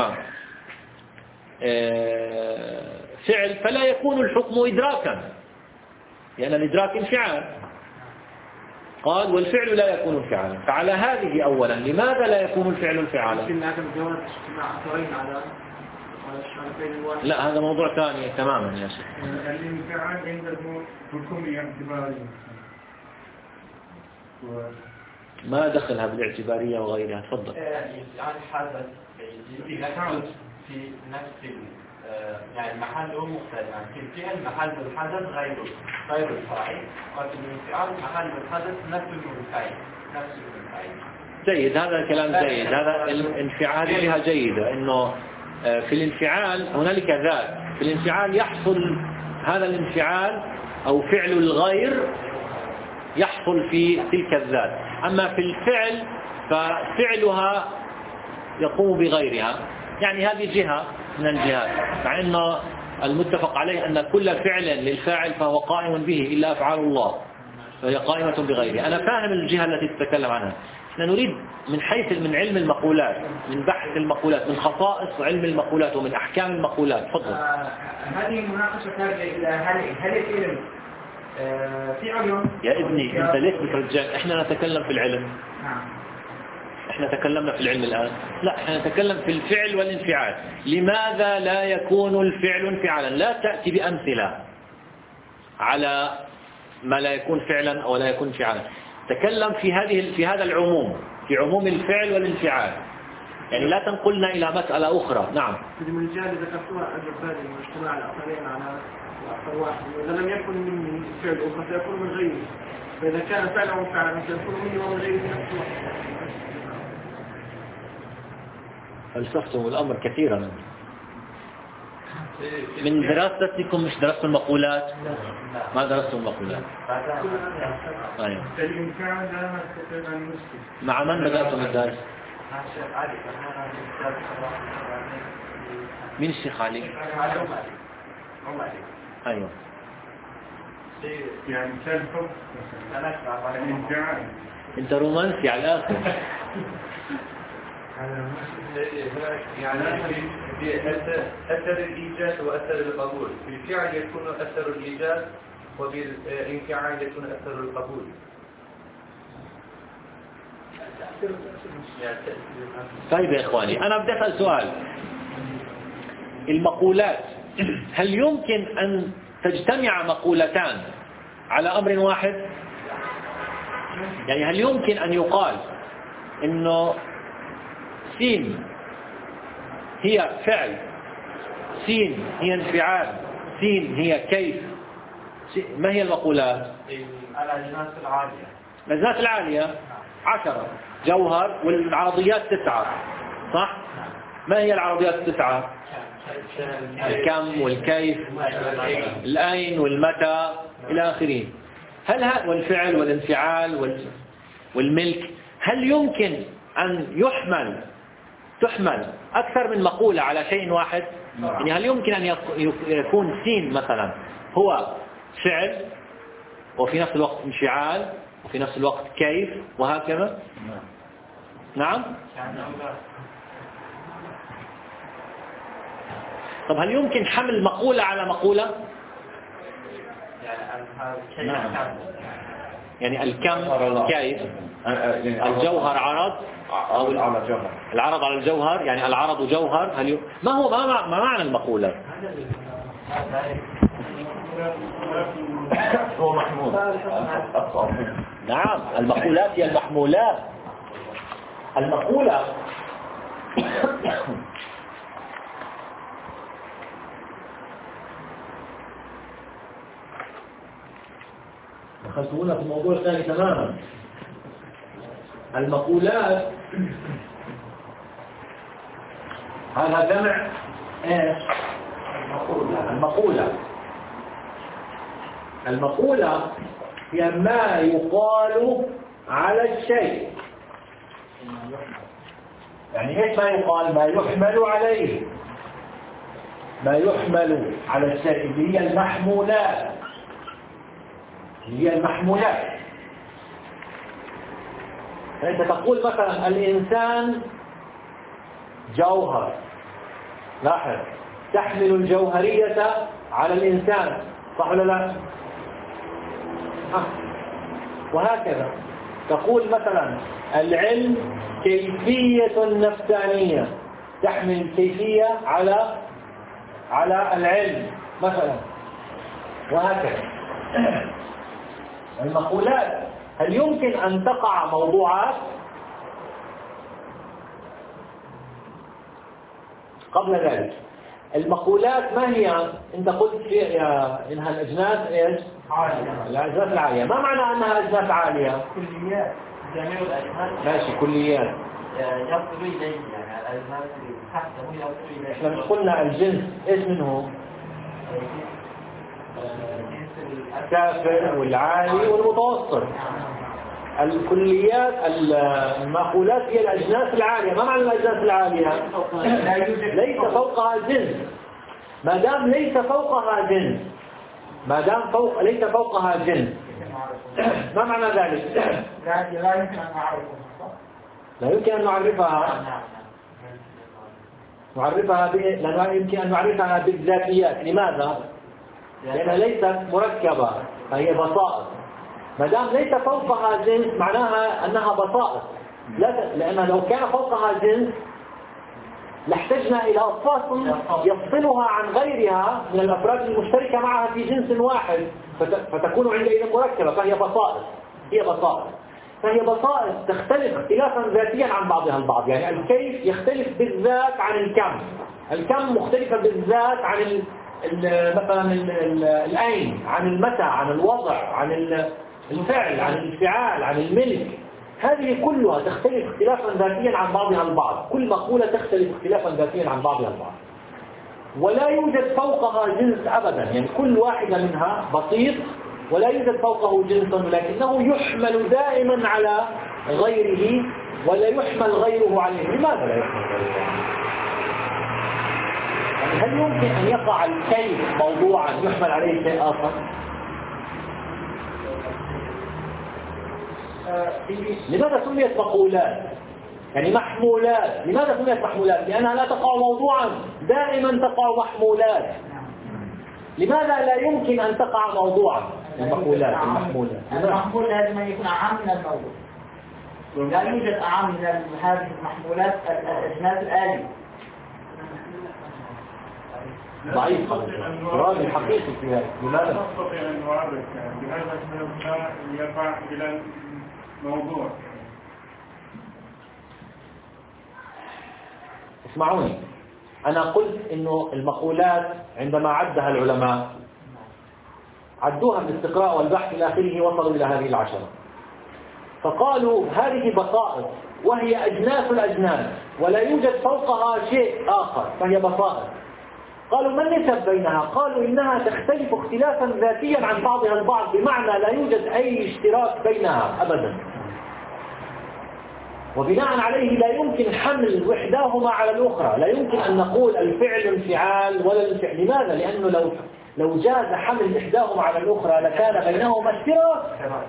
فعل فلا يكون الحكم إدراكا، لأن الإدراك انفعال. قال والفعل لا يكون انفعالا. فعلى هذه أولا لماذا لا يكون الفعل انفعالا؟ لا هذا موضوع ثاني تماما يا شيخ. الانفعال عنده حكم اعتباري، ما دخلها بالاعتبارية وغيرها. تفضل. يعني حدث إذا كان في نفس يعني محله مختلف، في الفعل محل الحدث غير غير الفاعل، وفي الانفعال محل الحدث نفس الفاعل نفس الفاعل. جيد، هذا الكلام جيد. هذا الانفعال جهة جيدة، إنه في الانفعال هنالك ذات، في الانفعال يحصل هذا الانفعال أو فعل الغير يحصل في تلك الذات، أما في الفعل ففعلها يقوم بغيرها. يعني هذه جهة من الجهات، مع أنه المتفق عليه أن كل فعل للفاعل فهو قائم به إلا أفعال الله فهي قائمة بغيره. أنا فاهم الجهة التي تتكلم عنها. احنا نريد من حيث من علم المقولات، من بحث المقولات، من خصائص علم المقولات ومن أحكام المقولات. تفضل. آه هذه المناقشة ترجع إلى هل هل العلم آه في علوم؟ يا ابني أنت ليش بترجع؟ احنا نتكلم في العلم. نعم. احنا تكلمنا في العلم الآن. لا، احنا نتكلم في الفعل والانفعال. لماذا لا يكون الفعل انفعالا؟ لا تأتي بأمثلة على ما لا يكون فعلا أو لا يكون انفعالا. تكلم في هذه في هذا العموم، في عموم الفعل والانفعال. يعني لا تنقلنا إلى مسألة أخرى. نعم. من الجهة اللي ذكرتوها أجل بالي من اجتماع الأثرين على الأثر واحد، إذا لم يكن مني فعل أخرى سيكون من غيري، فإذا كان فعلا وفعلا سيكون مني ومن غيري في نفس الوقت. فلسفتم الأمر كثيرا من دراستكم. مش درستم المقولات؟ ما درستم المقولات. أيوة. مع من بدأتم الدرس؟ مين الشيخ علي؟ أيوة. يعني سالفة أنت رومانسي على الآخر. يعني في أثر الإيجاد وأثر القبول. في الفعل يكون أثر الإيجاد وبالانفعال يكون أثر القبول. طيب يا إخواني، أنا بدي أسأل سؤال. المقولات هل يمكن أن تجتمع مقولتان على أمر واحد؟ يعني هل يمكن أن يقال إنه سين هي فعل، سين هي انفعال، سين هي كيف؟ ما هي المقولات؟ الأجناس العالية. الأجناس العالية عشرة، جوهر، والعرضيات تسعة، صح؟ ما هي العرضيات التسعة؟ الكم والكيف، الأين والمتى إلى آخره. هل ها والفعل والانفعال والملك، هل يمكن أن يحمل تحمل أكثر من مقولة على شيء واحد؟ يعني هل يمكن أن يكون سين مثلا هو فعل وفي نفس الوقت انفعال وفي نفس الوقت كيف وهكذا؟ نعم. طب هل يمكن حمل مقولة على مقولة؟ نعم. يعني الكم كيف، الجوهر عرض أو العرض على الجوهر، يعني العرض جوهر. هل ي... ما هو ما, ما معنى المقولة؟ هو محمول. نعم، المقولات هي المحمولات. المقولة دخلتونا في موضوع ثاني تماما. المقولات هذا جمع ايش؟ المقولة. المقولة هي ما يقال على الشيء. يعني ايش ما يقال؟ ما يحمل عليه، ما يحمل على الشيء اللي هي المحمولات، اللي هي المحمولات. فأنت تقول مثلا الإنسان جوهر، لاحظ، تحمل الجوهرية على الإنسان، صح ولا لا؟ آه. وهكذا تقول مثلا العلم كيفية نفسانية، تحمل الكيفية على على العلم مثلا، وهكذا. المقولات هل يمكن أن تقع موضوعات؟ قبل ذلك المقولات ما هي؟ انت قلت في انها الاجناس ايش؟ عالية. الاجناس العالية، ما معنى انها اجناس عالية؟ كليات، جميع الاجناس ماشي، كليات يصل اليه يعني الأجناس اللي تحته يصل إلى احنا مش قلنا الجنس ايش منه؟ الكافر والعالي والمتوسط. الكليات المأكولات هي الأجناس العالية. ما معنى الأجناس العالية؟ ليس فوقها جنس. ما دام ليس فوقها جنس ما دام فوق ليس فوقها جنس ما معنى ذلك؟ لا يمكن أن نعرفها. لا يمكن أن نعرفها نعرفها ب... لا يمكن أن نعرفها بالذاتيات. لماذا؟ لأنها ليست مركبة فهي بسائط. ما دام ليس فوقها جنس معناها أنها بسائط. لا لأنها لو كان فوقها جنس لاحتجنا إلى فصل يفصلها عن غيرها من الأفراد المشتركة معها في جنس واحد فتكون عندئذ مركبة. فهي بسائط هي بسائط فهي بسائط تختلف اختلافا ذاتيا عن بعضها البعض. يعني الكيف يختلف بالذات عن الكم. الكم مختلفة بالذات عن ال ال مثلا ال ال الأين، عن المتى، عن الوضع، عن الفعل، عن الانفعال، عن الملك. هذه كلها تختلف اختلافا ذاتيا عن بعضها البعض. كل مقولة تختلف اختلافا ذاتيا عن بعضها البعض. ولا يوجد فوقها جنس أبدا. يعني كل واحدة منها بسيط ولا يوجد فوقه جنس ولكنه يحمل دائما على غيره ولا يحمل غيره عليه. لماذا لا يحمل غيره عليه؟ يعني هل يمكن أن يقع الكيف موضوعا يحمل عليه شيء آخر؟ لماذا سميت مقولات؟ يعني محمولات. لماذا سميت محمولات؟ لأنها لا تقع موضوعا دائما تقع محمولات. لماذا لا يمكن أن تقع موضوعا؟ المقولات المحمولات المحمول لازم أن يكون أعم من الموضوع. لا يوجد أعم من هذه المحمولات الأجناس الآلية. ضعيف السؤال الحقيقي في هذا. لماذا؟ لا نستطيع أن نعرف بهذا السبب لا يقع إلى الموضوع. اسمعوني، أنا قلت إنه المقولات عندما عدها العلماء عدوها بالاستقراء والبحث إلى آخره وصلوا إلى هذه العشرة. فقالوا هذه بسائط وهي أجناس الأجناس ولا يوجد فوقها شيء آخر فهي بسائط. قالوا ما النسب بينها؟ قالوا إنها تختلف اختلافا ذاتيا عن بعضها البعض بمعنى لا يوجد أي اشتراك بينها أبدا. وبناء عليه لا يمكن حمل إحداهما على الأخرى. لا يمكن أن نقول الفعل انفعال ولا الفعل. لماذا؟ لأنه لو لو جاز حمل إحداهما على الأخرى لكان بينهما اشتراك.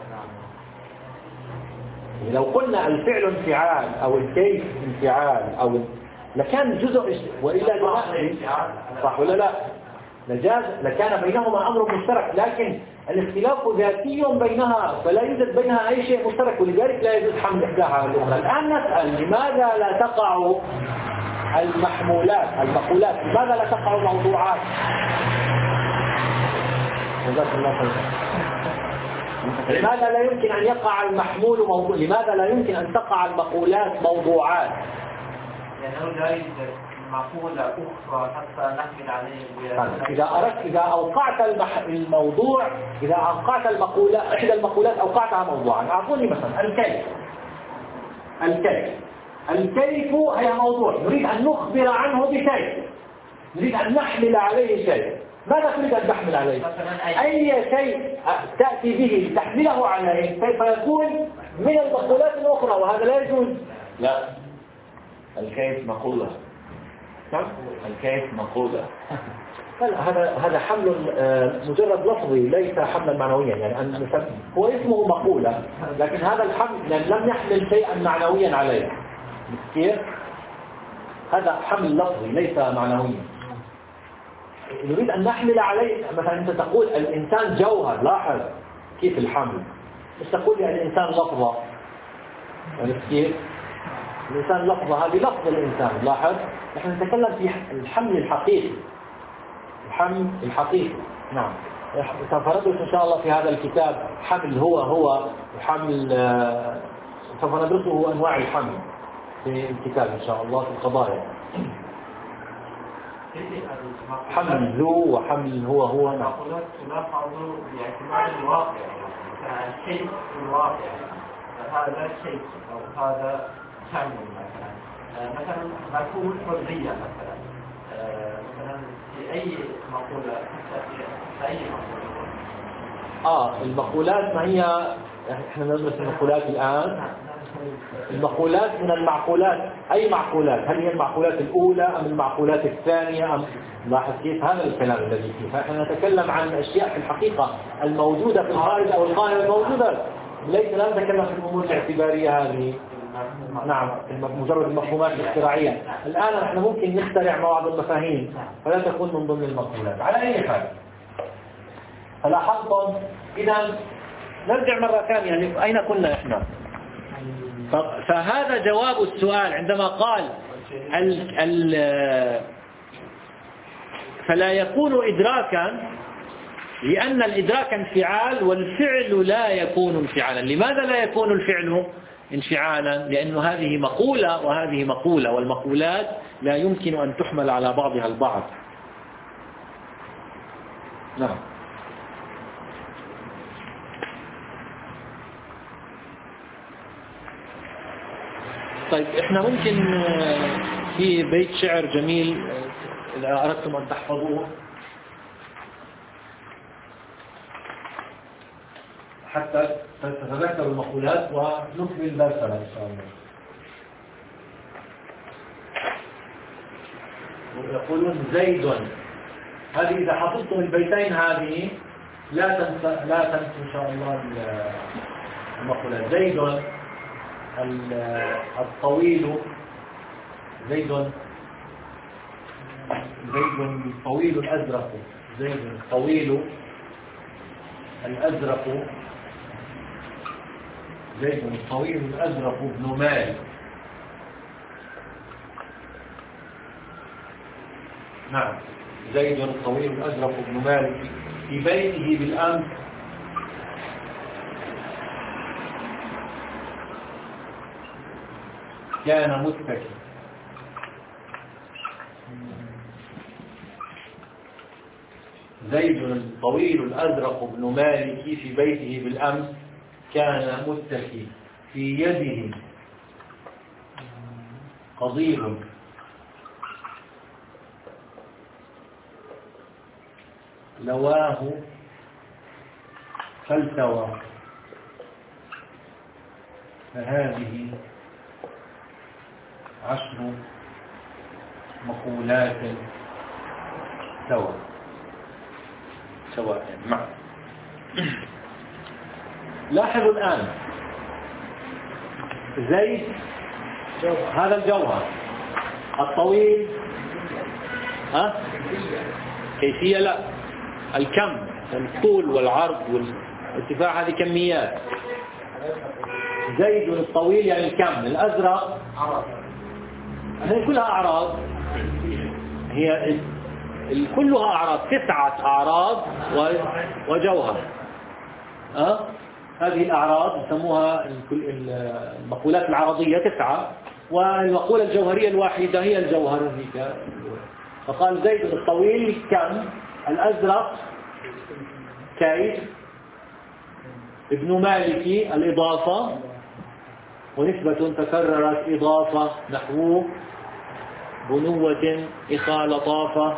لو قلنا الفعل انفعال أو الكيف انفعال أو لكان جزء وإلا صح ولا لا؟ لجاز لكان بينهما أمر مشترك. لكن الاختلاف ذاتي بينها فلا يوجد بينها أي شيء مشترك ولذلك لا يجوز حمل إحداها على الأخرى. الآن نسأل لماذا لا تقع المحمولات المقولات؟ لماذا لا تقع الموضوعات؟ جزاك الله خيرا. لماذا لا يمكن أن يقع المحمول موضوع؟ لماذا لا يمكن أن تقع المقولات موضوعات؟ لأنه لا يوجد مقولة أخرى حتى نحمل عليه. إذا أردت إذا أوقعت المح... الموضوع إذا أوقعت المقولة إحدى المقولات أوقعتها موضوعا. أعطوني مثلا الكيف. الكيف الكيف هي موضوع نريد أن نخبر عنه بشيء، نريد أن نحمل عليه شيء. ماذا تريد أن تحمل عليه؟ أي شيء تأتي به لتحمله عليه كيف يكون من المقولات الأخرى وهذا لا يجوز. لا الكيف مقولة. الكيف مقولة. هذا هذا حمل مجرد لفظي ليس حملا معنويا. يعني أن هو اسمه مقولة لكن هذا الحمل يعني لم يحمل شيئا معنويا عليه. كيف؟ هذا حمل لفظي ليس معنويا. نريد أن نحمل عليه مثلا أنت تقول الإنسان جوهر. لاحظ كيف الحمل. مش تقول يعني الإنسان لفظة. يعني كيف؟ الإنسان لفظة هذه لفظ الإنسان. لاحظ نحن نتكلم في الحمل الحقيقي. الحمل الحقيقي. نعم سوف ندرس إن شاء الله في هذا الكتاب حمل هو هو وحمل سوف ندرسه أنواع الحمل في الكتاب إن شاء الله في القضايا. حمل ذو وحمل هو هو. نعم تلاحظ باعتبار الواقع الشيء في الواقع هذا شيء أو هذا حمل مثلا مثلا مفهوم الحرية مثلا مثلا في أي مقولة في أي مقولة آه المقولات ما هي إحنا ندرس المقولات الآن. المقولات من المعقولات. أي معقولات؟ هل هي المعقولات الأولى أم المعقولات الثانية أم لاحظ كيف هذا الكلام الذي فيه. فإحنا نتكلم عن أشياء في الحقيقة الموجودة في الخارج أو القائمة الموجودة، ليس لا نتكلم في الأمور الاعتبارية هذه. نعم مجرد المفهومات الاختراعية. الآن نحن ممكن نخترع بعض المفاهيم فلا تكون من ضمن المقولات. على أي حال فلاحظتم إذا نرجع مرة ثانية أين كنا إحنا؟ فهذا جواب السؤال عندما قال ال ال فلا يكون إدراكا لأن الإدراك انفعال والفعل لا يكون انفعالا. لماذا لا يكون الفعل انفعالا؟ لأن هذه مقولة وهذه مقولة، والمقولات لا يمكن أن تحمل على بعضها البعض. نعم. طيب احنا ممكن في بيت شعر جميل إذا أردتم أن تحفظوه حتى تتذكروا المقولات ونكمل درسنا إن شاء الله. يقولون زيد، هذه إذا حفظتم البيتين هذه لا تنسى لا تنسوا إن شاء الله المقولات. زيد الطويل، زيد زيد الطويل الأزرق، زيد الطويل الأزرق، زيد الطويل الأزرق ابن مالك. نعم زيد الطويل الأزرق ابن مالك في بيته بالأمس كان متكئا. زيد الطويل الأزرق ابن مالك في بيته بالأمس كان متكئا في يده قضيب لواه فالتوى. فهذه عشر مقولات سوا سواء مع. لاحظوا الآن زيد هذا الجوهر الطويل، ها كيفية لا، الكم الطول والعرض والارتفاع هذه كميات. زيد الطويل يعني الكم. الأزرق هي كلها أعراض، هي كلها أعراض، تسعة أعراض وجوهر. أه؟ هذه الأعراض يسموها المقولات العرضية تسعة، والمقولة الجوهرية الواحدة هي الجوهر. فقال زيد الطويل كم، الأزرق كيف، ابن مالكي الإضافة ونسبة تكررت إضافة نحو بنوة إخا لطافة.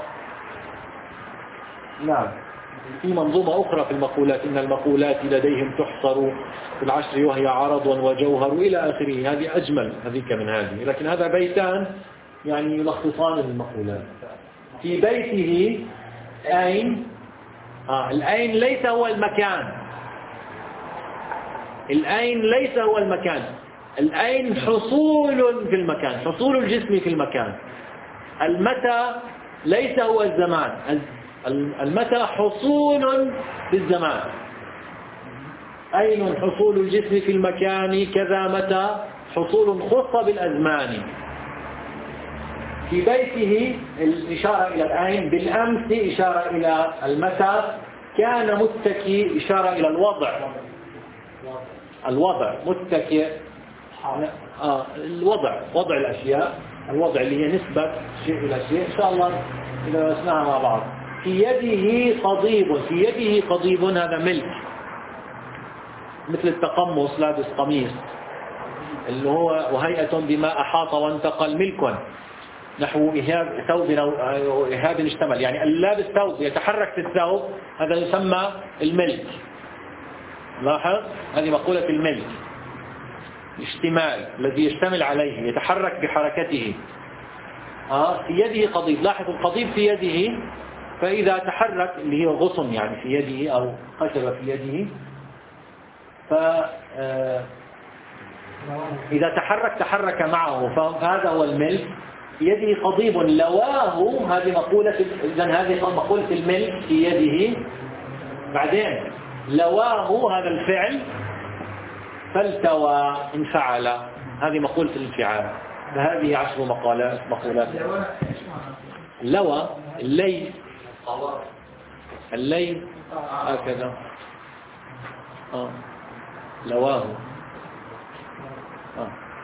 نعم في منظومة أخرى في المقولات إن المقولات لديهم تحصر في العشر وهي عرض وجوهر إلى آخره. هذه أجمل هذيك من هذه، لكن هذا بيتان يعني يلخصان المقولات. في بيته أين، آه الأين ليس هو المكان، الأين ليس هو المكان، الأين حصول في المكان، حصول الجسم في المكان. المتى ليس هو الزمان، المتى حصول في الزمان. أين حصول الجسم في المكان، كذا متى حصول خص بالأزمان. في بيته الإشارة إلى الأين، بالأمس إشارة إلى المتى، كان متكي إشارة إلى الوضع، الوضع متكئ آه الوضع، وضع الأشياء، الوضع اللي هي نسبة شيء إلى شيء. إن شاء الله إذا درسناها مع بعض. في يده قضيب، في يده قضيب هذا ملك، مثل التقمص لابس قميص. اللي هو وهيئة بما أحاط وانتقل ملك نحو إهاب ثوب أو إهاب اشتمل، يعني اللابس ثوب يتحرك في الثوب هذا يسمى الملك. لاحظ هذه مقولة الملك، اشتمال الذي يشتمل عليه يتحرك بحركته. آه في يده قضيب، لاحظ القضيب في يده، فإذا تحرك اللي هي غصن يعني في يده أو خشبة في يده، فإذا تحرك تحرك معه، فهذا هو الملك. في يده قضيب لواه، هذه مقولة، إذن هذه مقولة الملك في يده. بعدين لواه هذا الفعل، فالتوى انفعل، هذه مقولة الانفعال. فهذه عشر مقالات مقولات. لوى الليل، الليل هكذا آه. لواه آه.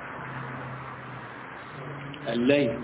الليل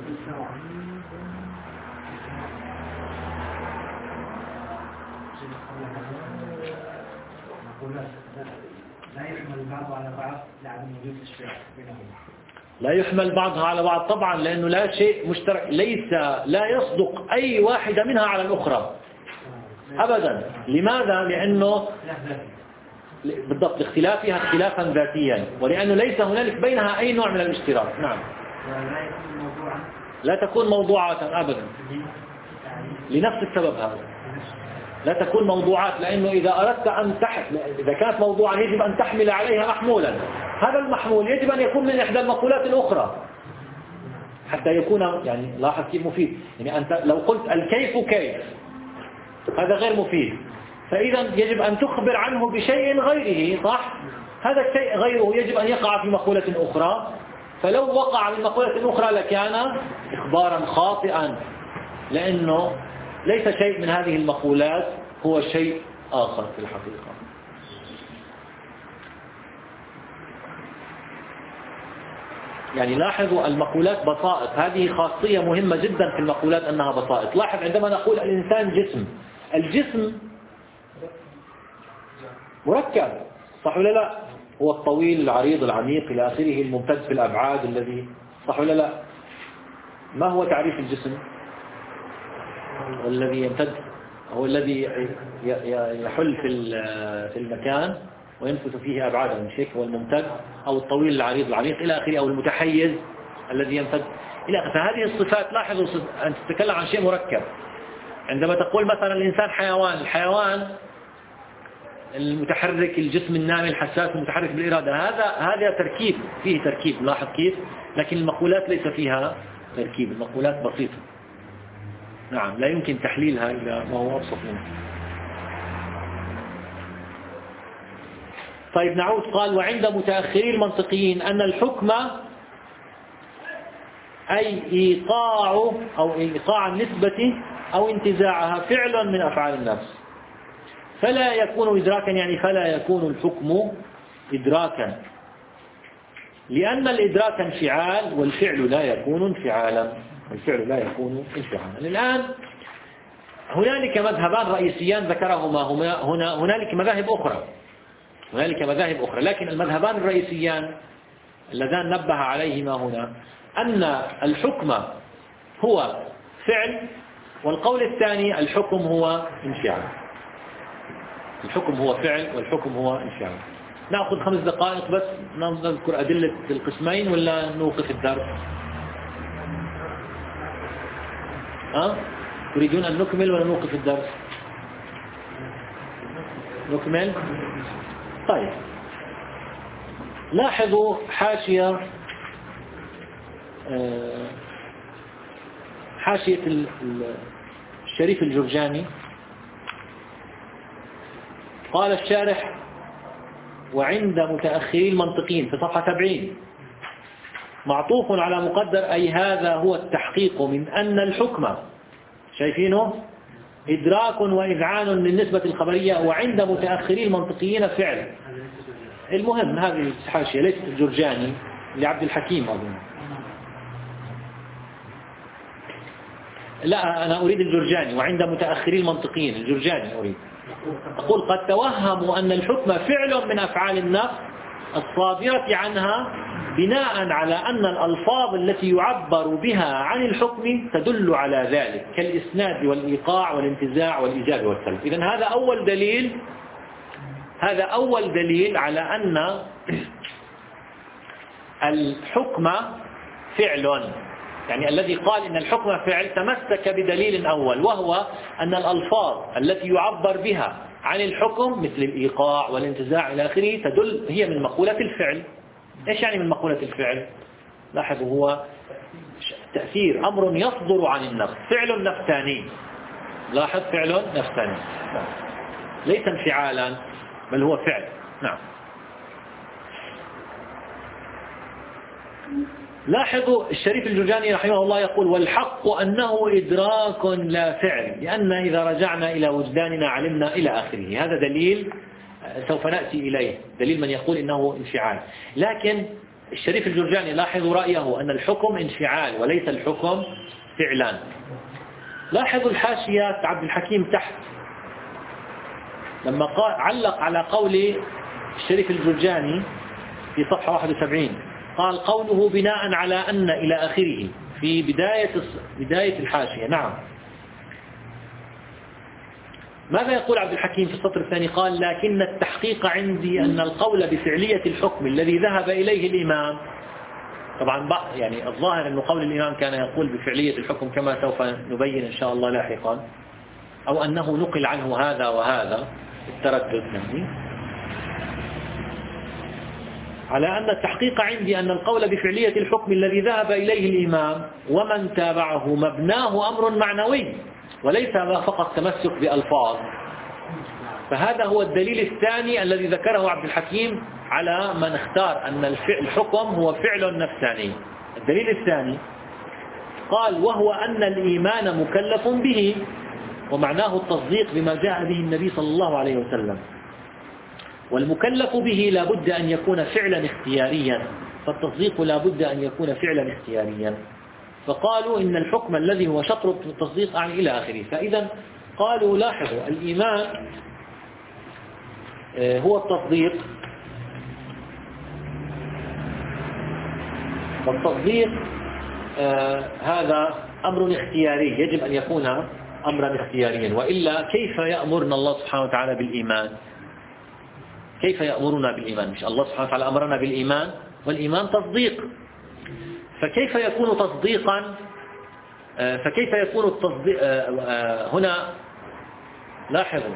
لا يحمل بعض على بعض لعدم وجود تشبيه بينهما. لا يحمل بعضها على بعض طبعا، لأنه لا شيء مشترك، ليس لا يصدق أي واحدة منها على الأخرى أبدا. لماذا؟ لأنه بالضبط لاختلافها اختلافا ذاتيا، ولأنه ليس هنالك بينها أي نوع من الاشتراك. نعم. لا تكون موضوعة أبدا لنفس السبب هذا، لا تكون موضوعات، لأنه إذا أردت أن تحمل، إذا كانت موضوعا يجب أن تحمل عليها محمولا، هذا المحمول يجب أن يكون من إحدى المقولات الأخرى حتى يكون، يعني لاحظ كيف مفيد. يعني أنت لو قلت الكيف كيف هذا غير مفيد، فإذا يجب أن تخبر عنه بشيء غيره، صح؟ هذا الشيء غيره يجب أن يقع في مقولة أخرى، فلو وقع في مقولة أخرى لكان إخبارا خاطئا، لأنه ليس شيء من هذه المقولات هو شيء آخر في الحقيقة. يعني لاحظوا المقولات بسائط، هذه خاصية مهمة جدا في المقولات أنها بسائط. لاحظ عندما نقول الإنسان جسم، الجسم مركب، صح ولا لا؟ هو الطويل العريض العميق إلى آخره، الممتد في الأبعاد الذي، صح ولا لا؟ ما هو تعريف الجسم؟ الذي يمتد، هو الذي يحل في المكان وينفث فيه أبعاده، مش هيك؟ هو الممتد أو الطويل العريض العميق إلى آخره، أو المتحيز الذي يمتد إلى آخره. فهذه الصفات، لاحظوا أن تتكلم عن شيء مركب. عندما تقول مثلا الإنسان حيوان، الحيوان المتحرك، الجسم النامي الحساس المتحرك بالإرادة، هذا هذا تركيب، فيه تركيب، لاحظ كيف؟ لكن المقولات ليس فيها تركيب، المقولات بسيطة. نعم، لا يمكن تحليلها إلى ما هو أبسط منه. طيب نعود. قال وعند متأخري المنطقيين أن الحكم أي إيقاع أو إيقاع النسبة أو انتزاعها فعل من أفعال النفس، فلا يكون إدراكا، يعني فلا يكون الحكم إدراكا، لأن الإدراك انفعال والفعل لا يكون انفعالا، والفعل لا يكون انفعالا. الآن هنالك مذهبان رئيسيان ذكرهما هنا، هنالك مذاهب أخرى، هنالك مذاهب أخرى، لكن المذهبان الرئيسيان اللذان نبه عليهما هنا أن الحكم هو فعل، والقول الثاني الحكم هو انفعال. الحكم هو فعل والحكم هو انفعال. نأخذ خمس دقائق بس نذكر أدلة القسمين ولا نوقف الدرس؟ أه؟ تريدون أن نكمل ولا نوقف الدرس؟ نكمل؟ طيب لاحظوا حاشية حاشية الشريف الجرجاني. قال الشارح وعند متأخري المنطقين في صفحة سبعين معطوف على مقدر، أي هذا هو التحقيق من أن الحكم، شايفينه؟ إدراك وإذعان للنسبة الخبرية، وعند متأخري المنطقيين فعل. المهم هذه الحاشية ليست الجرجاني، لعبد الحكيم أظن. لا أنا أريد الجرجاني، وعند متأخري المنطقيين الجرجاني أريد. أقول قد توهموا أن الحكم فعل من أفعال النفس الصادرة عنها بناء على أن الألفاظ التي يعبر بها عن الحكم تدل على ذلك كالإسناد والإيقاع والانتزاع والإيجاب والسلب. إذن هذا أول دليل هذا أول دليل على أن الحكم فعل، يعني الذي قال إن الحكم فعل تمسك بدليل أول، وهو أن الألفاظ التي يعبر بها عن الحكم مثل الإيقاع والانتزاع إلى آخره تدل هي من مقولة الفعل. إيش يعني من مقولة الفعل؟ لاحظوا، هو تأثير أمر يصدر عن النفس، فعل نفساني. لاحظ، فعل نفساني ليس انفعالا بل هو فعل. نعم. لاحظوا الشريف الجرجاني رحمه الله يقول: والحق أنه إدراك لا فعل، لأن إذا رجعنا إلى وجداننا علمنا إلى آخره. هذا دليل سوف نأتي إليه، دليل من يقول إنه انفعال. لكن الشريف الجرجاني لاحظوا رأيه أن الحكم انفعال وليس الحكم فعلان. لاحظوا الحاشية عبد الحكيم تحت لما قال علق على قول الشريف الجرجاني في صفحة واحد وسبعين، قال: قوله بناء على أن إلى آخره في بداية بداية الحاشية. نعم. ماذا يقول عبد الحكيم في السطر الثاني؟ قال: لكن التحقيق عندي أن القول بفعلية الحكم الذي ذهب إليه الإمام، طبعا يعني الظاهر أن قول الإمام كان يقول بفعلية الحكم كما سوف نبين إن شاء الله لاحقا، أو أنه نقل عنه هذا وهذا التردد يعني. على أن التحقيق عندي أن القول بفعلية الحكم الذي ذهب إليه الإمام ومن تابعه مبناه أمر معنوي وليس فقط تمسك بألفاظ. فهذا هو الدليل الثاني الذي ذكره عبد الحكيم على من اختار أن الحكم هو فعل نفساني. الدليل الثاني قال: وهو أن الإيمان مكلف به، ومعناه التصديق بما جاء به النبي صلى الله عليه وسلم، والمكلف به لا بد أن يكون فعلا اختياريا، فالتصديق لا بد أن يكون فعلا اختياريا. فقالوا إن الحكم الذي هو شطر التصديق عن إلى آخره. فإذا قالوا لاحظوا الإيمان هو التصديق، والتصديق هذا أمر اختياري، يجب أن يكون أمرا اختياريا، وإلا كيف يأمرنا الله سبحانه وتعالى بالإيمان؟ كيف يأمرنا بالإيمان؟ مش الله سبحانه وتعالى أمرنا بالإيمان، والإيمان تصديق، فكيف يكون تصديقا؟ فكيف يكون التصديق هنا؟ لاحظوا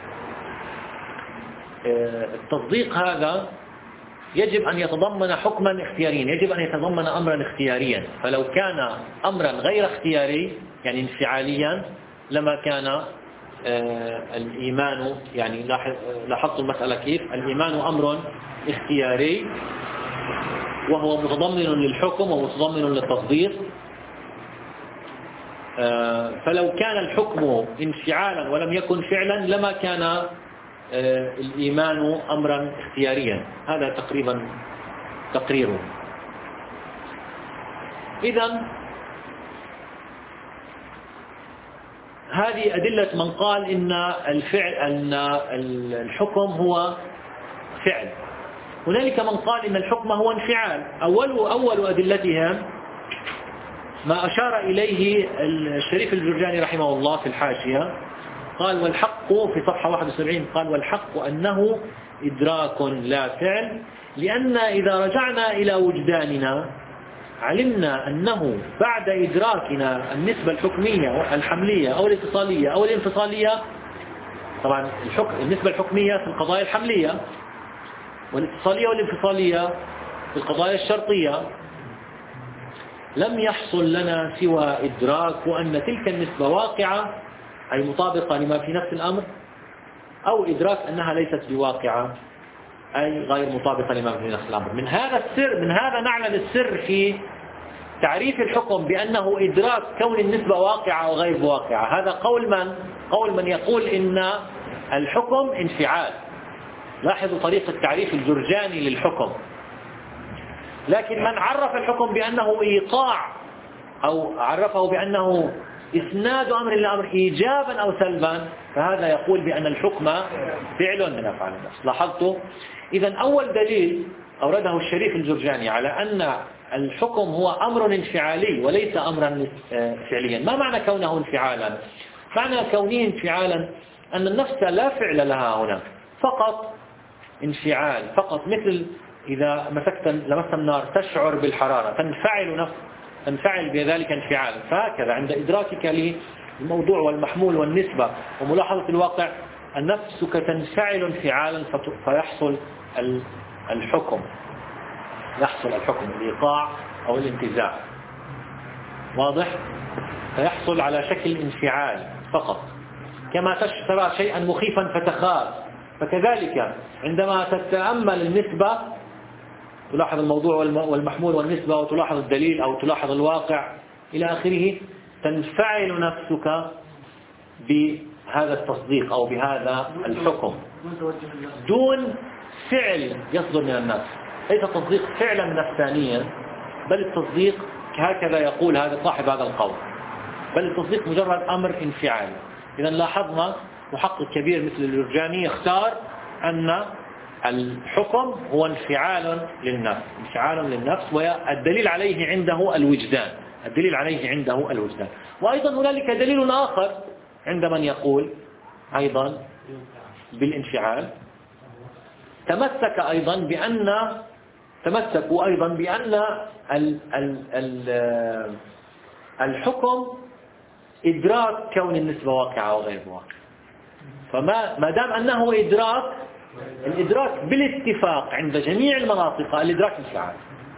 التصديق هذا يجب أن يتضمن حكما اختياريا، يجب أن يتضمن أمرا اختياريا. فلو كان أمرا غير اختياري يعني انفعاليا لما كان الإيمان، يعني لاحظتوا المسألة كيف؟ الإيمان أمر اختياري وهو متضمن للحكم ومتضمن للتصديق. فلو كان الحكم انفعالا ولم يكن فعلا لما كان الإيمان أمرا اختياريا. هذا تقريبا تقريره. إذن هذه أدلة من قال إن الفعل أن الحكم هو فعل. هنالك من قال إن الحكم هو انفعال. أول أول أدلتهم ما أشار إليه الشريف الجرجاني رحمه الله في الحاشية، قال: والحق في صفحة واحد وسبعين، قال: والحق أنه إدراك لا فعل، لأن إذا رجعنا إلى وجداننا علمنا أنه بعد إدراكنا النسبة الحكمية الحملية أو الاتصالية أو الانفصالية، طبعا الحكم النسبة الحكمية في القضايا الحملية، والاتصالية والانفصالية في القضايا الشرطية، لم يحصل لنا سوى إدراك أن تلك النسبة واقعة أي مطابقة لما في نفس الأمر، أو إدراك أنها ليست بواقعة أي غير مطابقة لما في نفس الأمر. من هذا السر من هذا نعلم السر في تعريف الحكم بأنه إدراك كون النسبة واقعة أو غير واقعة. هذا قول من؟ قول من يقول إن الحكم انفعال. لاحظوا طريقة تعريف الجرجاني للحكم. لكن من عرف الحكم بأنه إيقاع أو عرفه بأنه إسناد أمر لأمر إيجابا أو سلبا، فهذا يقول بأن الحكم فعل من أفعال النفس. لاحظتوا؟ إذن أول دليل أورده الشريف الجرجاني على أن الحكم هو أمر انفعالي وليس أمرا فعليا. ما معنى كونه انفعالا؟ معنى كونه انفعالا أن النفس لا فعل لها هنا، فقط انفعال، فقط مثل إذا مسكت لمست النار تشعر بالحرارة، تنفعل نفس تنفعل بذلك انفعال. فهكذا عند إدراكك للموضوع والمحمول والنسبة وملاحظة الواقع نفسك تنفعل انفعالا فيحصل الحكم، يحصل الحكم الإيقاع أو الانتزاع، واضح؟ فيحصل على شكل انفعال فقط، كما ترى شيئا مخيفا فتخاف، فكذلك عندما تتأمل النسبة تلاحظ الموضوع والمحمول والنسبة وتلاحظ الدليل أو تلاحظ الواقع إلى آخره، تنفعل نفسك بهذا التصديق أو بهذا الحكم دون فعل يصدر من النفس. ليس تصديق فعلا نفسانيا، بل التصديق هكذا يقول هذا صاحب هذا القول، بل التصديق مجرد أمر انفعالي. إذا لاحظنا محقق كبير مثل الجرجاني يختار أن الحكم هو انفعال للنفس، انفعال للنفس، والدليل عليه عنده الوجدان، الدليل عليه عنده الوجدان. وأيضا هنالك دليل آخر عند من يقول أيضا بالانفعال، تمسك أيضا بأن تمسكوا أيضا بأن ال ال ال الحكم إدراك كون النسبة واقعة وغير واقعة. فما ما دام أنه إدراك، الإدراك بالاتفاق عند جميع المناطق الإدراك انفعال،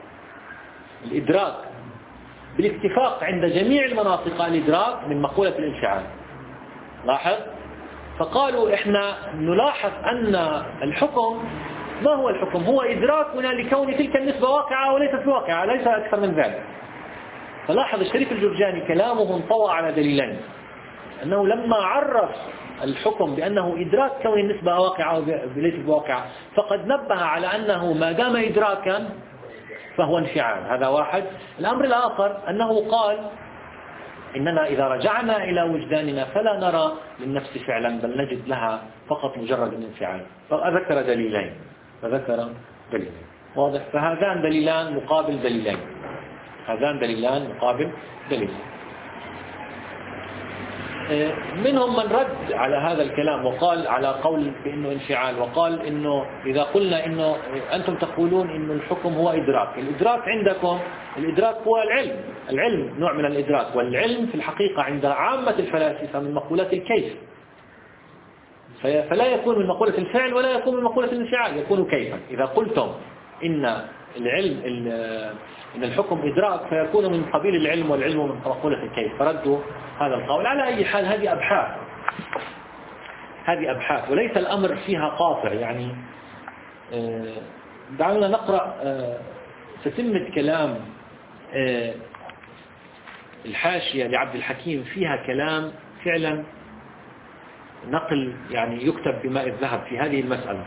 الإدراك بالاتفاق عند جميع المناطق الإدراك من مقولة الانفعال. لاحظ، فقالوا إحنا نلاحظ أن الحكم، ما هو الحكم؟ هو إدراكنا لكون تلك النسبة واقعة وليست بواقعة، ليس أكثر من ذلك. فلاحظ الشريف الجرجاني كلامه انطوى على دليلين، أنه لما عرف الحكم بأنه إدراك كون النسبة واقعة وليست بواقعة، فقد نبه على أنه ما دام إدراكا فهو انفعال. هذا واحد. الأمر الآخر أنه قال إننا إذا رجعنا إلى وجداننا فلا نرى للنفس فعلا، بل نجد لها فقط مجرد الانفعال. فذكر دليلين فذكر دليلين واضح. فهذان دليلان مقابل دليلين، هذان دليلان مقابل دليلين. منهم من رد على هذا الكلام وقال على قول بأنه انفعال، وقال إنه إذا قلنا إنه أنتم تقولون إنه الحكم هو إدراك، الإدراك عندكم الإدراك هو العلم، العلم نوع من الإدراك، والعلم في الحقيقة عند عامة الفلاسفة من مقولات الكيف، فلا يكون من مقولة الفعل ولا يكون من مقولة الانفعال، يكون كيفا. إذا قلتم إن العلم إن الحكم إدراك فيكون من قبيل العلم، والعلم من مقولة الكيف، فردوا هذا القول. على أي حال هذه أبحاث، هذه أبحاث وليس الأمر فيها قاطع. يعني دعونا نقرأ تتمة كلام الحاشية لعبد الحكيم، فيها كلام فعلا نقل يعني يكتب بماء الذهب في هذه المسألة.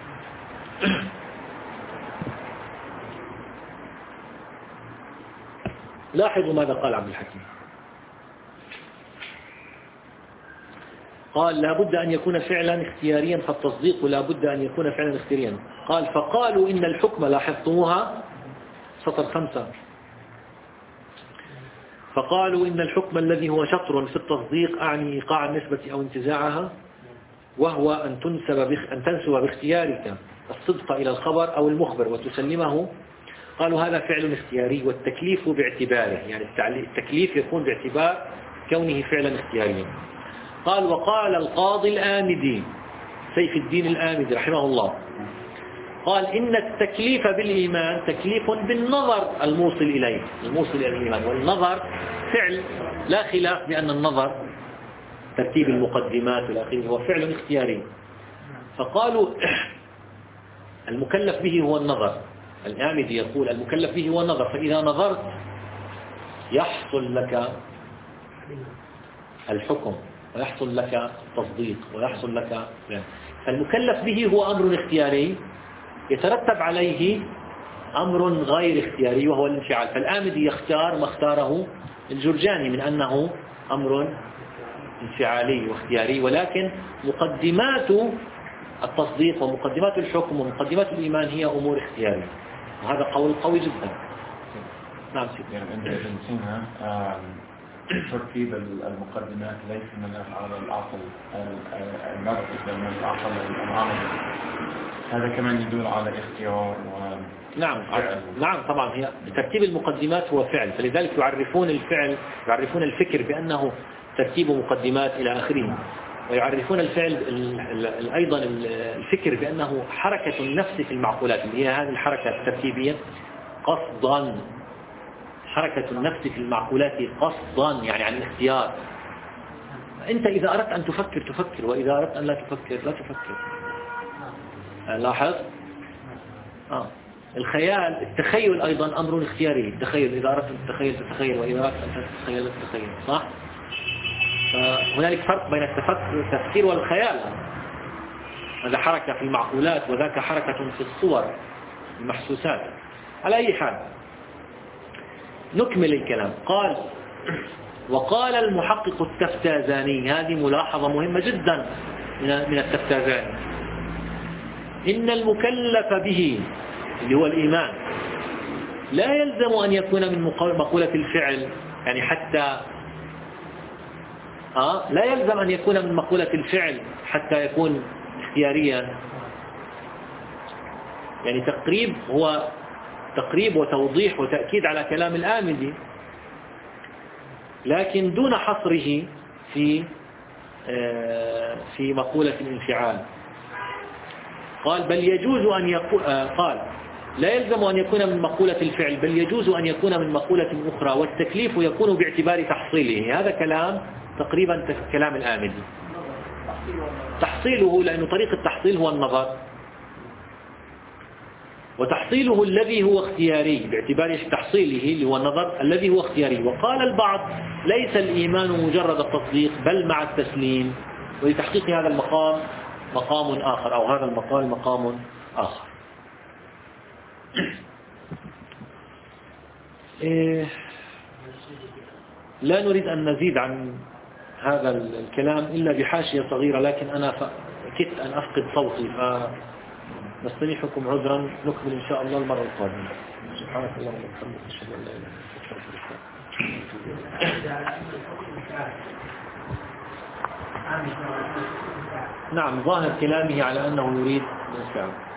لاحظوا ماذا قال عبد الحكيم. قال لا بد أن يكون فعلا اختياريا، فالتصديق لا بد أن يكون فعلا اختياريا. قال فقالوا إن الحكم، لاحظتموها سطر خمسة، فقالوا إن الحكم الذي هو شطر في التصديق أعني إيقاع النسبة أو انتزاعها، وهو أن تنسب بخ... أن تنسب باختيارك الصدق إلى الخبر أو المخبر وتسلمه. قالوا هذا فعل اختياري، والتكليف باعتباره، يعني التكليف يكون باعتبار كونه فعلا اختياريا. قال وقال القاضي الآمدي سيف الدين الآمدي رحمه الله، قال إن التكليف بالإيمان تكليف بالنظر الموصل إليه، الموصل إلى الإيمان، والنظر فعل لا خلاف بأن النظر ترتيب المقدمات والآخر هو فعل اختياري. فقالوا المكلف به هو النظر، الآمدي يقول المكلف به هو النظر، فإذا نظرت يحصل لك الحكم ويحصل لك التصديق ويحصل لك، المكلف به هو أمر اختياري يترتب عليه أمر غير اختياري وهو الانفعال. فالآمدي يختار ما اختاره الجرجاني من أنه أمر انفعالي واختياري، ولكن مقدمات التصديق ومقدمات الحكم ومقدمات الإيمان هي أمور اختيارية. وهذا قول قوي جدا. نعم سيدي. يعني عند ابن سينا ترتيب المقدمات ليس من أفعال العقل النقد بل من العقل العمل. هذا كمان يدل على اختيار و نعم نعم طبعا هي ترتيب المقدمات هو فعل، فلذلك يعرفون الفعل يعرفون الفكر بأنه ترتيب مقدمات إلى آخره، ويعرفون الفعل أيضا الفكر بأنه حركة النفس في المعقولات اللي هي هذه الحركة الترتيبية قصدا، حركة النفس في المعقولات قصدا يعني عن الاختيار. أنت إذا أردت أن تفكر تفكر، وإذا أردت أن لا تفكر لا تفكر. لاحظ؟ آه. الخيال التخيل أيضا أمر اختياري، التخيل إذا أردت أن تتخيل تتخيل، وإذا أردت أن تتخيل تتخيل، صح؟ فهنالك فرق بين التفكير والخيال. هذا حركة في المعقولات وذاك حركة في الصور المحسوسات. على أي حال نكمل الكلام. قال وقال المحقق التفتازاني، هذه ملاحظة مهمة جدا من التفتازاني، إن المكلف به اللي هو الإيمان لا يلزم أن يكون من مقولة الفعل، يعني حتى آه لا يلزم أن يكون من مقولة الفعل حتى يكون اختياريا. يعني تقريب هو تقريب وتوضيح وتأكيد على كلام الآمدي، لكن دون حصره في آه في مقولة الانفعال. قال بل يجوز أن يكون آه قال لا يلزم أن يكون من مقولة الفعل، بل يجوز أن يكون من مقولة أخرى، والتكليف يكون باعتبار تحصيله. هذا كلام تقريبا كلام الآمدي. تحصيله لأنه طريق التحصيل هو النظر، وتحصيله الذي هو اختياري باعتبار تحصيله اللي هو النظر الذي هو اختياري. وقال البعض ليس الإيمان مجرد التصديق بل مع التسليم، ولتحقيق هذا المقام مقام آخر، أو هذا المقام مقام آخر. إيه لا نريد أن نزيد عن هذا الكلام إلا بحاشية صغيرة، لكن أنا كدت أن أفقد صوتي، فنستميحكم عذرا. نكمل إن شاء الله المرة القادمة. سبحانك اللهم وبحمدك أشهد أن لا إله إلا أنت. نعم ظاهر كلامه على أنه يريد الإنفعال.